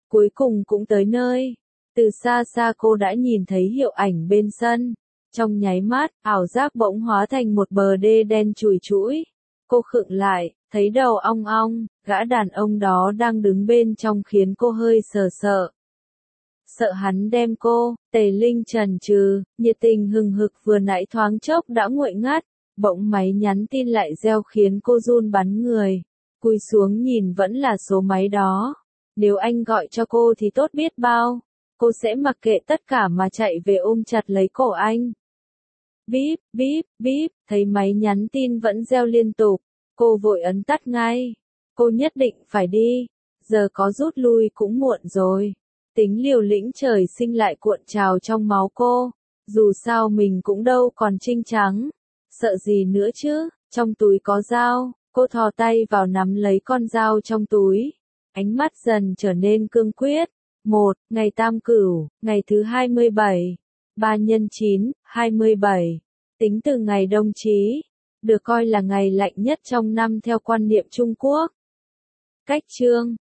[SPEAKER 1] Cuối cùng cũng tới nơi. Từ xa xa cô đã nhìn thấy hiệu ảnh bên sân. Trong nháy mắt, ảo giác bỗng hóa thành một bờ đê đen chùi chũi. Cô khựng lại, thấy đầu ong ong, gã đàn ông đó đang đứng bên trong khiến cô hơi sờ sợ. Sợ hắn đem cô, Tề Linh chần chừ, nhiệt tình hừng hực vừa nãy thoáng chốc đã nguội ngắt, bỗng máy nhắn tin lại reo khiến cô run bắn người. Cúi xuống nhìn vẫn là số máy đó. Nếu anh gọi cho cô thì tốt biết bao. Cô sẽ mặc kệ tất cả mà chạy về ôm chặt lấy cổ anh. Bíp, bíp, bíp, thấy máy nhắn tin vẫn reo liên tục. Cô vội ấn tắt ngay. Cô nhất định phải đi. Giờ có rút lui cũng muộn rồi. Tính liều lĩnh trời sinh lại cuộn trào trong máu cô. Dù sao mình cũng đâu còn trinh trắng. Sợ gì nữa chứ, trong túi có dao. Cô thò tay vào nắm lấy con dao trong túi. Ánh mắt dần trở nên cương quyết. Một, ngày tam cửu, ngày thứ hai mươi bảy. Ba nhân chín, hai mươi bảy. Tính từ ngày đông chí. Được coi là ngày lạnh nhất trong năm theo quan niệm Trung Quốc. Cách chương